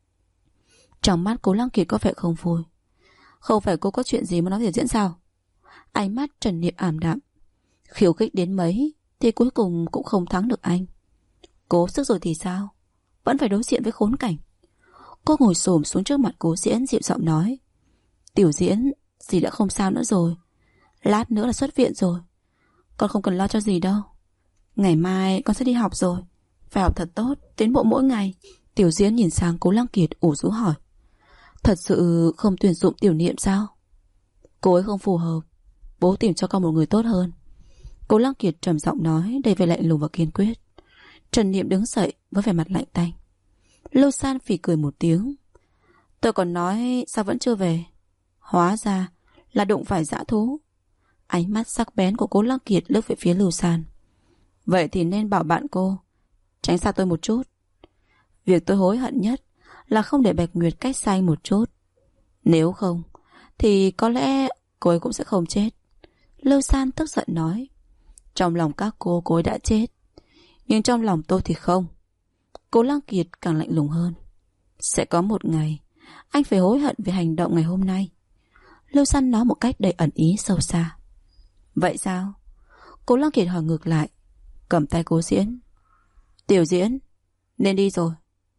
Trong mắt Cố Lăng Kiệt có vẻ không vui. Không phải cô có chuyện gì muốn nói Tiểu Diễn sao? Ánh mắt Trần Niệm ảm đạm. Khiêu khích đến mấy thì cuối cùng cũng không thắng được anh. Cố sức rồi thì sao? Vẫn phải đối diện với khốn cảnh. Cô ngồi xổm xuống trước mặt Cố Diễn, dịu giọng nói. Tiểu Diễn, dì đã không sao nữa rồi. Lát nữa là xuất viện rồi. Con không cần lo cho dì đâu. Ngày mai con sẽ đi học rồi. Phải học thật tốt, tiến bộ mỗi ngày. Tiểu Diễn nhìn sang Cố Lăng Kiệt ủ rũ hỏi. Thật sự không tuyển dụng Tiểu Niệm sao? Cô ấy không phù hợp. Bố tìm cho con một người tốt hơn. Cố Lăng Kiệt trầm giọng nói, đầy vẻ lạnh lùng và kiên quyết. Trần Niệm đứng dậy với vẻ mặt lạnh tanh. Lưu San phì cười một tiếng. Tôi còn nói sao vẫn chưa về. Hóa ra là đụng phải dã thú. Ánh mắt sắc bén của Cố Lăng Kiệt lướt về phía Lưu San. Vậy thì nên bảo bạn cô tránh xa tôi một chút. Việc tôi hối hận nhất là không để Bạch Nguyệt cách xa anh một chút. Nếu không thì có lẽ cô ấy cũng sẽ không chết. Lưu San tức giận nói. Trong lòng các cô ấy đã chết, nhưng trong lòng tôi thì không. Cố Lăng Kiệt càng lạnh lùng hơn. Sẽ có một ngày anh phải hối hận về hành động ngày hôm nay. Lưu San nói một cách đầy ẩn ý sâu xa. Vậy sao? Cố Lăng Kiệt hỏi ngược lại, cầm tay Cố Diễn. Tiểu Diễn, nên đi rồi.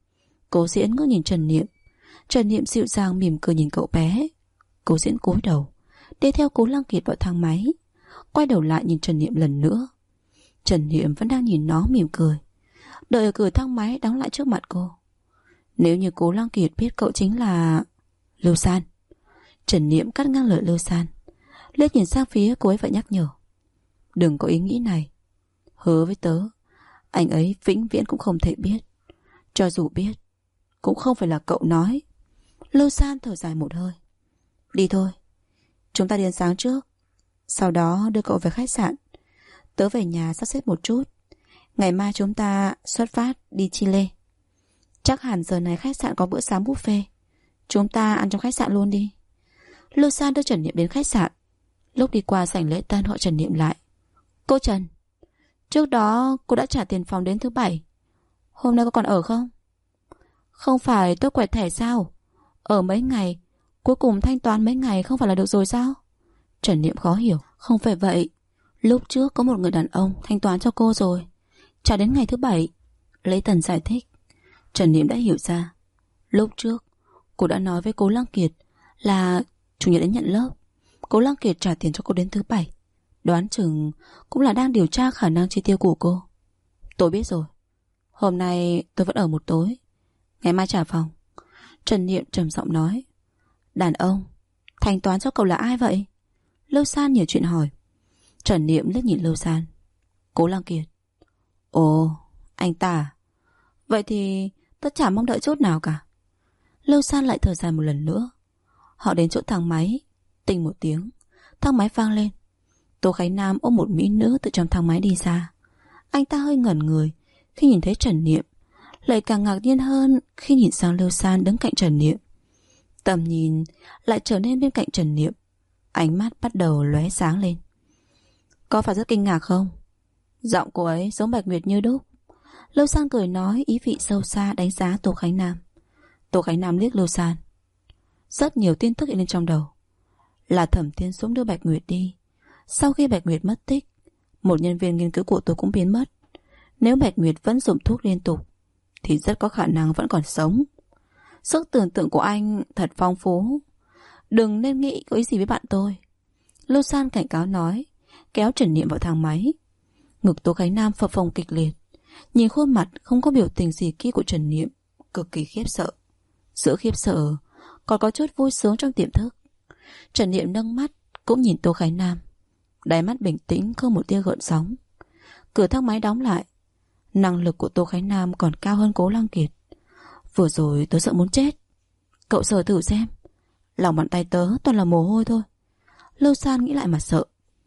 Cố Diễn ngước nhìn Trần Niệm. Trần Niệm dịu dàng mỉm cười nhìn cậu bé. Cố Diễn cúi đầu, đi theo Cố Lăng Kiệt vào thang máy. Quay đầu lại nhìn Trần Niệm lần nữa. Trần Niệm vẫn đang nhìn nó mỉm cười, đợi ở cửa thang máy đóng lại trước mặt cô. Nếu như Cố Lăng Kiệt biết cậu chính là Lưu San. Trần Niệm cắt ngang lời Lưu San, liếc nhìn sang phía cô ấy và nhắc nhở. Đừng có ý nghĩ này. Hứa với tớ, anh ấy vĩnh viễn cũng không thể biết. Cho dù biết, cũng không phải là cậu nói. Lưu San thở dài một hơi. Đi thôi, chúng ta đi ăn sáng trước, sau đó đưa cậu về khách sạn. Tớ về nhà sắp xếp một chút. Ngày mai chúng ta xuất phát đi Chile. Chắc hẳn giờ này khách sạn có bữa sáng buffet. Chúng ta ăn trong khách sạn luôn đi. Lưu San đưa Trần Niệm đến khách sạn. Lúc đi qua sảnh lễ tân họ Trần Niệm lại. Cô Trần, trước đó cô đã trả tiền phòng đến thứ Bảy. Hôm nay cô còn ở không? Không phải tôi quẹt thẻ sao? Ở mấy ngày, cuối cùng thanh toán mấy ngày không phải là được rồi sao? Trần Niệm khó hiểu. Không phải vậy, lúc trước có một người đàn ông thanh toán cho cô rồi, trả đến ngày thứ Bảy. Lễ tân giải thích. Trần Niệm đã hiểu ra. Lúc trước Cô đã nói với Cố Lăng Kiệt là chủ nhật đến nhận lớp. Cố Lăng Kiệt trả tiền cho cô đến thứ bảy. Đoán chừng cũng là đang điều tra khả năng chi tiêu của cô. Tôi biết rồi. Hôm nay tôi vẫn ở một tối, ngày mai trả phòng. Trần Niệm trầm giọng nói. Đàn ông thanh toán cho cậu là ai vậy? Lâu San nhiều chuyện hỏi. Trần Niệm liếc nhìn Lâu San. Cố Lăng Kiệt. Ồ, anh ta. Vậy thì tôi chả mong đợi chút nào cả. Lâu San lại thở dài một lần nữa. Họ đến chỗ thang máy. Tinh một tiếng, thang máy vang lên. Tô Khánh Nam ôm một mỹ nữ từ trong thang máy đi ra. Anh ta hơi ngẩn người khi nhìn thấy Trần Niệm, lại càng ngạc nhiên hơn khi nhìn sang Lâu San đứng cạnh Trần Niệm. Tầm nhìn lại trở nên bên cạnh Trần Niệm. Ánh mắt bắt đầu lóe sáng lên. Có phải rất kinh ngạc không? Giọng cô ấy giống Bạch Nguyệt như đúc. Lâu San cười nói, ý vị sâu xa đánh giá Tô Khánh Nam. Tô Khánh Nam liếc Lâu San. Rất nhiều tin tức hiện lên trong đầu. Là Thẩm Thiên Dũng đưa Bạch Nguyệt đi. Sau khi Bạch Nguyệt mất tích, một nhân viên nghiên cứu của tôi cũng biến mất. Nếu Bạch Nguyệt vẫn dùng thuốc liên tục thì rất có khả năng vẫn còn sống. Sức tưởng tượng của anh thật phong phú. Đừng nên nghĩ có ý gì với bạn tôi. Lâu San cảnh cáo nói, kéo Trần Niệm vào thang máy. Ngực Tô Khánh Nam phập phồng kịch liệt. Nhìn khuôn mặt không có biểu tình gì kia của Trần Niệm, cực kỳ khiếp sợ. Giữa khiếp sợ còn có chút vui sướng trong tiềm thức. Trần Niệm nâng mắt cũng nhìn Tô Khánh Nam. Đáy mắt bình tĩnh không một tia gợn sóng. Cửa thang máy đóng lại. Năng lực của Tô Khánh Nam còn cao hơn Cố Lăng Kiệt. Vừa rồi tớ sợ muốn chết. Cậu sờ thử xem. Lòng bàn tay tớ toàn là mồ hôi thôi. Lâu San nghĩ lại mà sợ.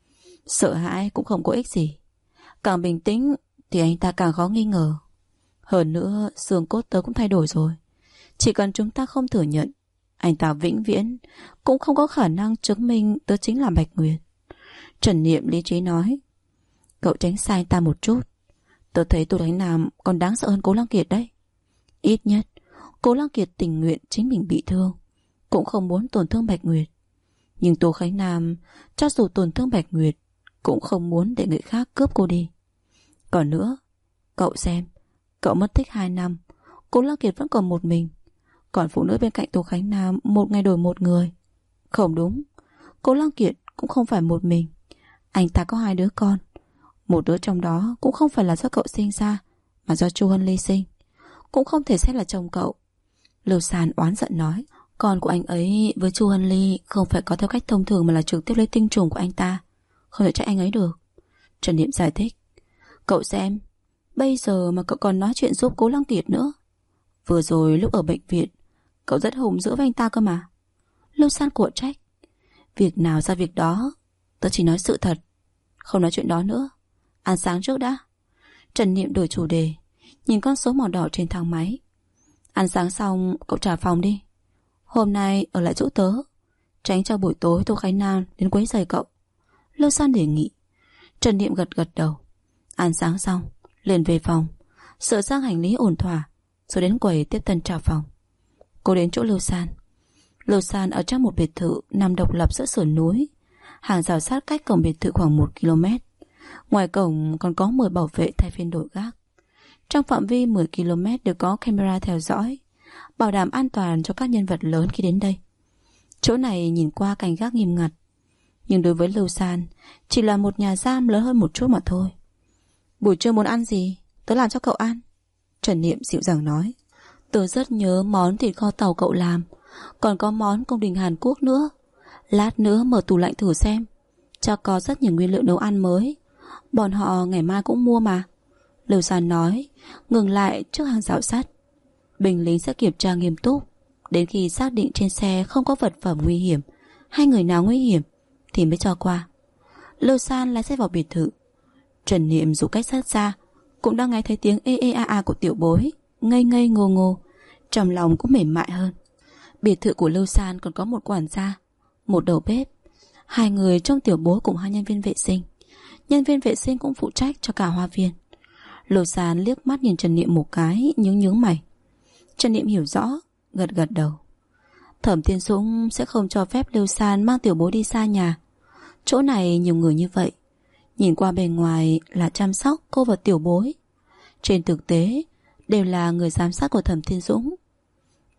Sợ hãi cũng không có ích gì. Càng bình tĩnh thì anh ta càng khó nghi ngờ. Hơn nữa xương cốt tớ cũng thay đổi rồi. Chỉ cần chúng ta không thừa nhận, anh ta vĩnh viễn cũng không có khả năng chứng minh tớ chính là Bạch Nguyệt. Trần Niệm lý trí nói. Cậu tránh xa anh ta một chút. Tớ thấy Tô Khánh Nam còn đáng sợ hơn Cố Lăng Kiệt đấy. Ít nhất Cố Lăng Kiệt tình nguyện chính mình bị thương, cũng không muốn tổn thương Bạch Nguyệt. Nhưng Tô Khánh Nam cho dù tổn thương Bạch Nguyệt cũng không muốn để người khác cướp cô đi. Còn nữa, cậu xem, cậu mất tích 2 năm, Cố Lăng Kiệt vẫn còn một mình. Còn phụ nữ bên cạnh Tô Khánh Nam một ngày đổi một người. Không đúng, Cố Lăng Kiệt cũng không phải một mình. Anh ta có 2 đứa con. Một đứa trong đó cũng không phải là do cậu sinh ra, mà do Chu Hân Ly sinh. Cũng không thể xét là chồng cậu. Lưu Sàn oán giận nói. Con của anh ấy với Chu Hân Ly không phải có theo cách thông thường, mà là trực tiếp lấy tinh trùng của anh ta. Không thể trách anh ấy được. Trần Niệm giải thích. Cậu xem, bây giờ mà cậu còn nói chuyện giúp Cố Lăng Kiệt nữa. Vừa rồi lúc ở bệnh viện cậu rất hùng dữ với anh ta cơ mà. Lưu San của trách. Việc nào ra việc đó, tớ chỉ nói sự thật, không nói chuyện đó nữa. Ăn sáng trước đã. Trần Niệm đổi chủ đề, nhìn con số màu đỏ trên thang máy. Ăn sáng xong cậu trả phòng đi. Hôm nay ở lại chỗ tớ, tránh cho buổi tối Tô Khánh Nam đến quấy rầy cậu. Lưu San đề nghị. Trần Niệm gật gật đầu. Ăn sáng xong liền về phòng, sửa sang hành lý ổn thỏa, rồi đến quầy tiếp tân trả phòng. Cô đến chỗ Lưu San. Lưu San ở trong một biệt thự nằm độc lập giữa sườn núi. Hàng rào sát cách cổng biệt thự khoảng 1 km. Ngoài cổng còn có 10 bảo vệ thay phiên đổi gác. Trong phạm vi 10 km đều có camera theo dõi, bảo đảm an toàn cho các nhân vật lớn khi đến đây. Chỗ này nhìn qua cảnh gác nghiêm ngặt, nhưng đối với Lưu San chỉ là một nhà giam lớn hơn một chút mà thôi. Buổi trưa muốn ăn gì, tớ làm cho cậu ăn. Trần Niệm dịu dàng nói. Tớ rất nhớ món thịt kho tàu cậu làm, còn có món cung đình Hàn Quốc nữa. Lát nữa mở tủ lạnh thử xem, cho có rất nhiều nguyên liệu nấu ăn mới. Bọn họ ngày mai cũng mua mà. Lưu San nói, ngừng lại trước hàng rào sắt. Binh lính sẽ kiểm tra nghiêm túc, đến khi xác định trên xe không có vật phẩm nguy hiểm hay người nào nguy hiểm thì mới cho qua. Lưu San lái xe vào biệt thự. Trần Niệm dù cách sát xa cũng đang nghe thấy tiếng ê ê a a của tiểu bối, ngây ngây ngô ngô, trong lòng cũng mềm mại hơn. Biệt thự của Lưu San còn có một quản gia, một đầu bếp, 2 người trong tiểu bối cùng 2 nhân viên vệ sinh. Nhân viên vệ sinh cũng phụ trách cho cả hoa viên. Lưu San liếc mắt nhìn Trần Niệm một cái, nhướng mày. Trần Niệm hiểu rõ, gật gật đầu. Thẩm Thiên Dũng sẽ không cho phép Lưu San mang tiểu bối đi xa nhà. Chỗ này nhiều người như vậy, nhìn qua bề ngoài là chăm sóc cô và tiểu bối, trên thực tế đều là người giám sát của Thẩm Thiên Dũng.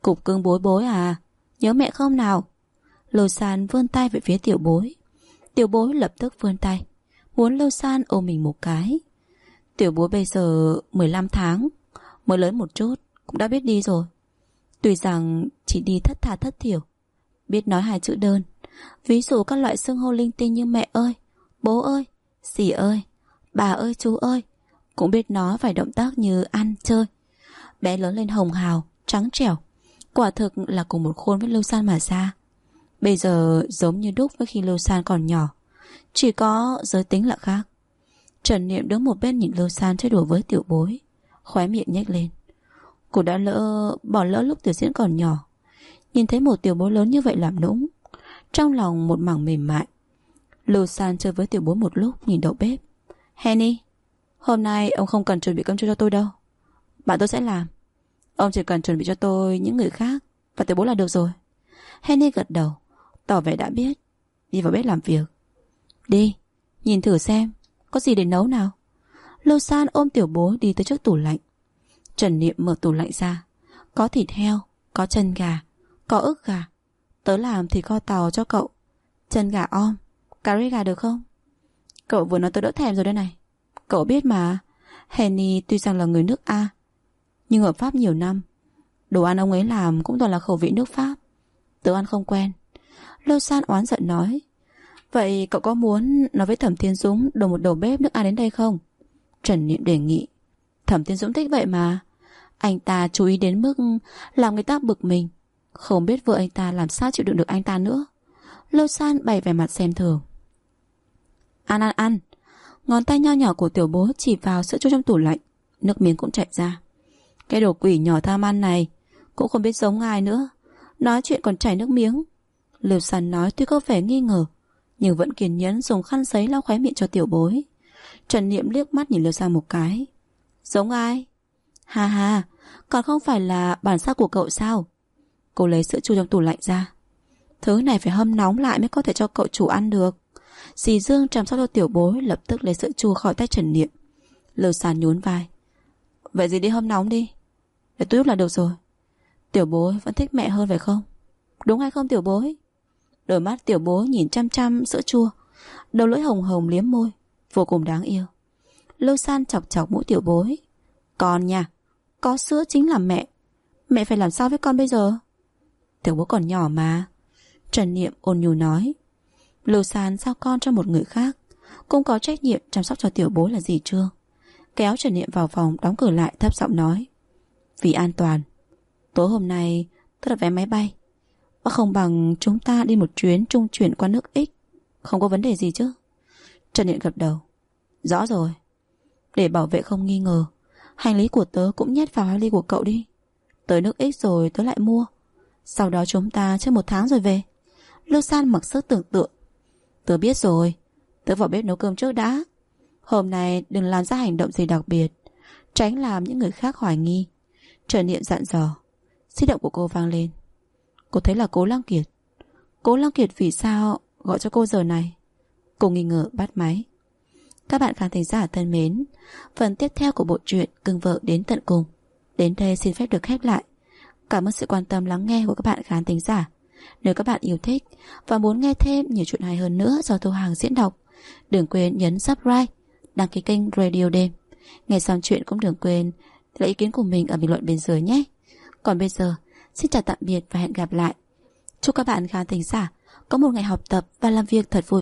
Cục cưng bối bối à, nhớ mẹ không nào? Lưu San vươn tay về phía tiểu bối. Tiểu bối lập tức vươn tay, muốn Lưu San ôm mình một cái. Tiểu bối bây giờ 15 tháng, mới lớn một chút, cũng đã biết đi rồi. Tuy rằng chỉ đi thất tha thất thiểu, biết nói 2 chữ đơn, ví dụ các loại xưng hô linh tinh như mẹ ơi, bố ơi, dì ơi, bà ơi, chú ơi, cũng biết nói vài động tác như ăn, chơi. Bé lớn lên hồng hào, trắng trẻo, quả thực là cùng một khuôn với Lưu San mà ra. Bây giờ giống như đúc với khi Lưu San còn nhỏ, chỉ có giới tính là khác. Trần Niệm đứng một bên nhìn Lưu San chơi đùa với tiểu bối, khóe miệng nhếch lên. Cô đã bỏ lỡ lúc tiểu diễn còn nhỏ, nhìn thấy một tiểu bối lớn như vậy làm nũng, trong lòng một mảng mềm mại. Lưu San chơi với tiểu bối một lúc, nhìn đầu bếp. Henny, hôm nay ông không cần chuẩn bị cơm trưa cho tôi đâu, bạn tôi sẽ làm. Ông chỉ cần chuẩn bị cho tôi những người khác và tiểu bối là được rồi. Henny gật đầu, tỏ vẻ đã biết. Đi vào bếp làm việc. Đi, nhìn thử xem có gì để nấu nào. Lưu San ôm tiểu bối đi tới trước tủ lạnh. Trần Niệm mở tủ lạnh ra. Có thịt heo, có chân gà, có ức gà. Tớ làm thịt kho tàu cho cậu. Chân gà om, cà ri gà được không? Cậu vừa nói tôi đỡ thèm rồi đây này. Cậu biết mà, Henny tuy rằng là người nước A, nhưng ở Pháp nhiều năm, đồ ăn ông ấy làm cũng toàn là khẩu vị nước Pháp. Tớ ăn không quen. Lưu San oán giận nói. Vậy cậu có muốn nói với Thẩm Thiên Dũng đổi một đầu bếp nước A đến đây không? Trần Niệm đề nghị. Thẩm Thiên Dũng thích vậy mà. Anh ta chú ý đến mức làm người ta bực mình. Không biết vợ anh ta làm sao chịu đựng được anh ta nữa. Lưu San bày vẻ mặt xem thường. Ăn ăn ăn. Ngón tay nho nhỏ của tiểu bố chỉ vào sữa chua trong tủ lạnh. Nước miếng cũng chảy ra. Cái đồ quỷ nhỏ tham ăn này cũng không biết giống ai nữa, nói chuyện còn chảy nước miếng. Lưu San nói tuy có vẻ nghi ngờ, nhưng vẫn kiên nhẫn dùng khăn giấy lau khóe miệng cho tiểu bối. Trần Niệm liếc mắt nhìn Lưu San một cái. Giống ai? Ha ha, còn không phải là bản sắc của cậu sao? Cô lấy sữa chua trong tủ lạnh ra. Thứ này phải hâm nóng lại mới có thể cho cậu chủ ăn được. Dì Dương chăm sóc cho tiểu bối lập tức lấy sữa chua khỏi tay Trần Niệm. Lưu San nhún vai. Vậy gì đi hâm nóng đi, để tôi giúp là được rồi. Tiểu bối vẫn thích mẹ hơn phải không? Đúng hay không tiểu bối? Đôi mắt tiểu bối nhìn chăm chăm sữa chua, đầu lưỡi hồng hồng liếm môi, vô cùng đáng yêu. Lưu San chọc chọc mũi tiểu bối. Con nha, có sữa chính là mẹ. Mẹ phải làm sao với con bây giờ? Tiểu bối còn nhỏ mà. Trần Niệm ôn nhu nói. Lưu San giao con cho một người khác, cũng có trách nhiệm chăm sóc cho tiểu bối là dì Trương. Kéo Trần Niệm vào phòng, đóng cửa lại, thấp giọng nói. Vì an toàn, tối hôm nay tôi đặt vé máy bay, và không bằng chúng ta đi một chuyến trung chuyển qua nước X. Không có vấn đề gì chứ? Trần Niệm gật đầu. Rõ rồi. Để bảo vệ không nghi ngờ, hành lý của tớ cũng nhét vào hành lý của cậu đi. Tới nước X rồi tớ lại mua. Sau đó chúng ta chơi 1 tháng rồi về. Lưu San mặc sức tưởng tượng. Tớ biết rồi, tớ vào bếp nấu cơm trước đã. Hôm nay đừng làm ra hành động gì đặc biệt, tránh làm những người khác hoài nghi. Trần Niệm dặn dò. Di động của cô vang lên. Cô thấy là Cố Lăng Kiệt. Cố Lăng Kiệt vì sao gọi cho cô giờ này? Cô nghi ngờ bắt máy. Các bạn khán thính giả thân mến, phần tiếp theo của bộ truyện Cưng Vợ Đến Tận Cùng đến đây xin phép được khép lại. Cảm ơn sự quan tâm lắng nghe của các bạn khán thính giả. Nếu các bạn yêu thích và muốn nghe thêm nhiều chuyện hay hơn nữa do Thu Hằng diễn đọc, đừng quên nhấn subscribe, đăng ký kênh Radio Đêm. Nghe xong chuyện cũng đừng quên để lại ý kiến của mình ở bình luận bên dưới nhé. Còn bây giờ, xin chào tạm biệt và hẹn gặp lại. Chúc các bạn khán thính giả có một ngày học tập và làm việc thật vui.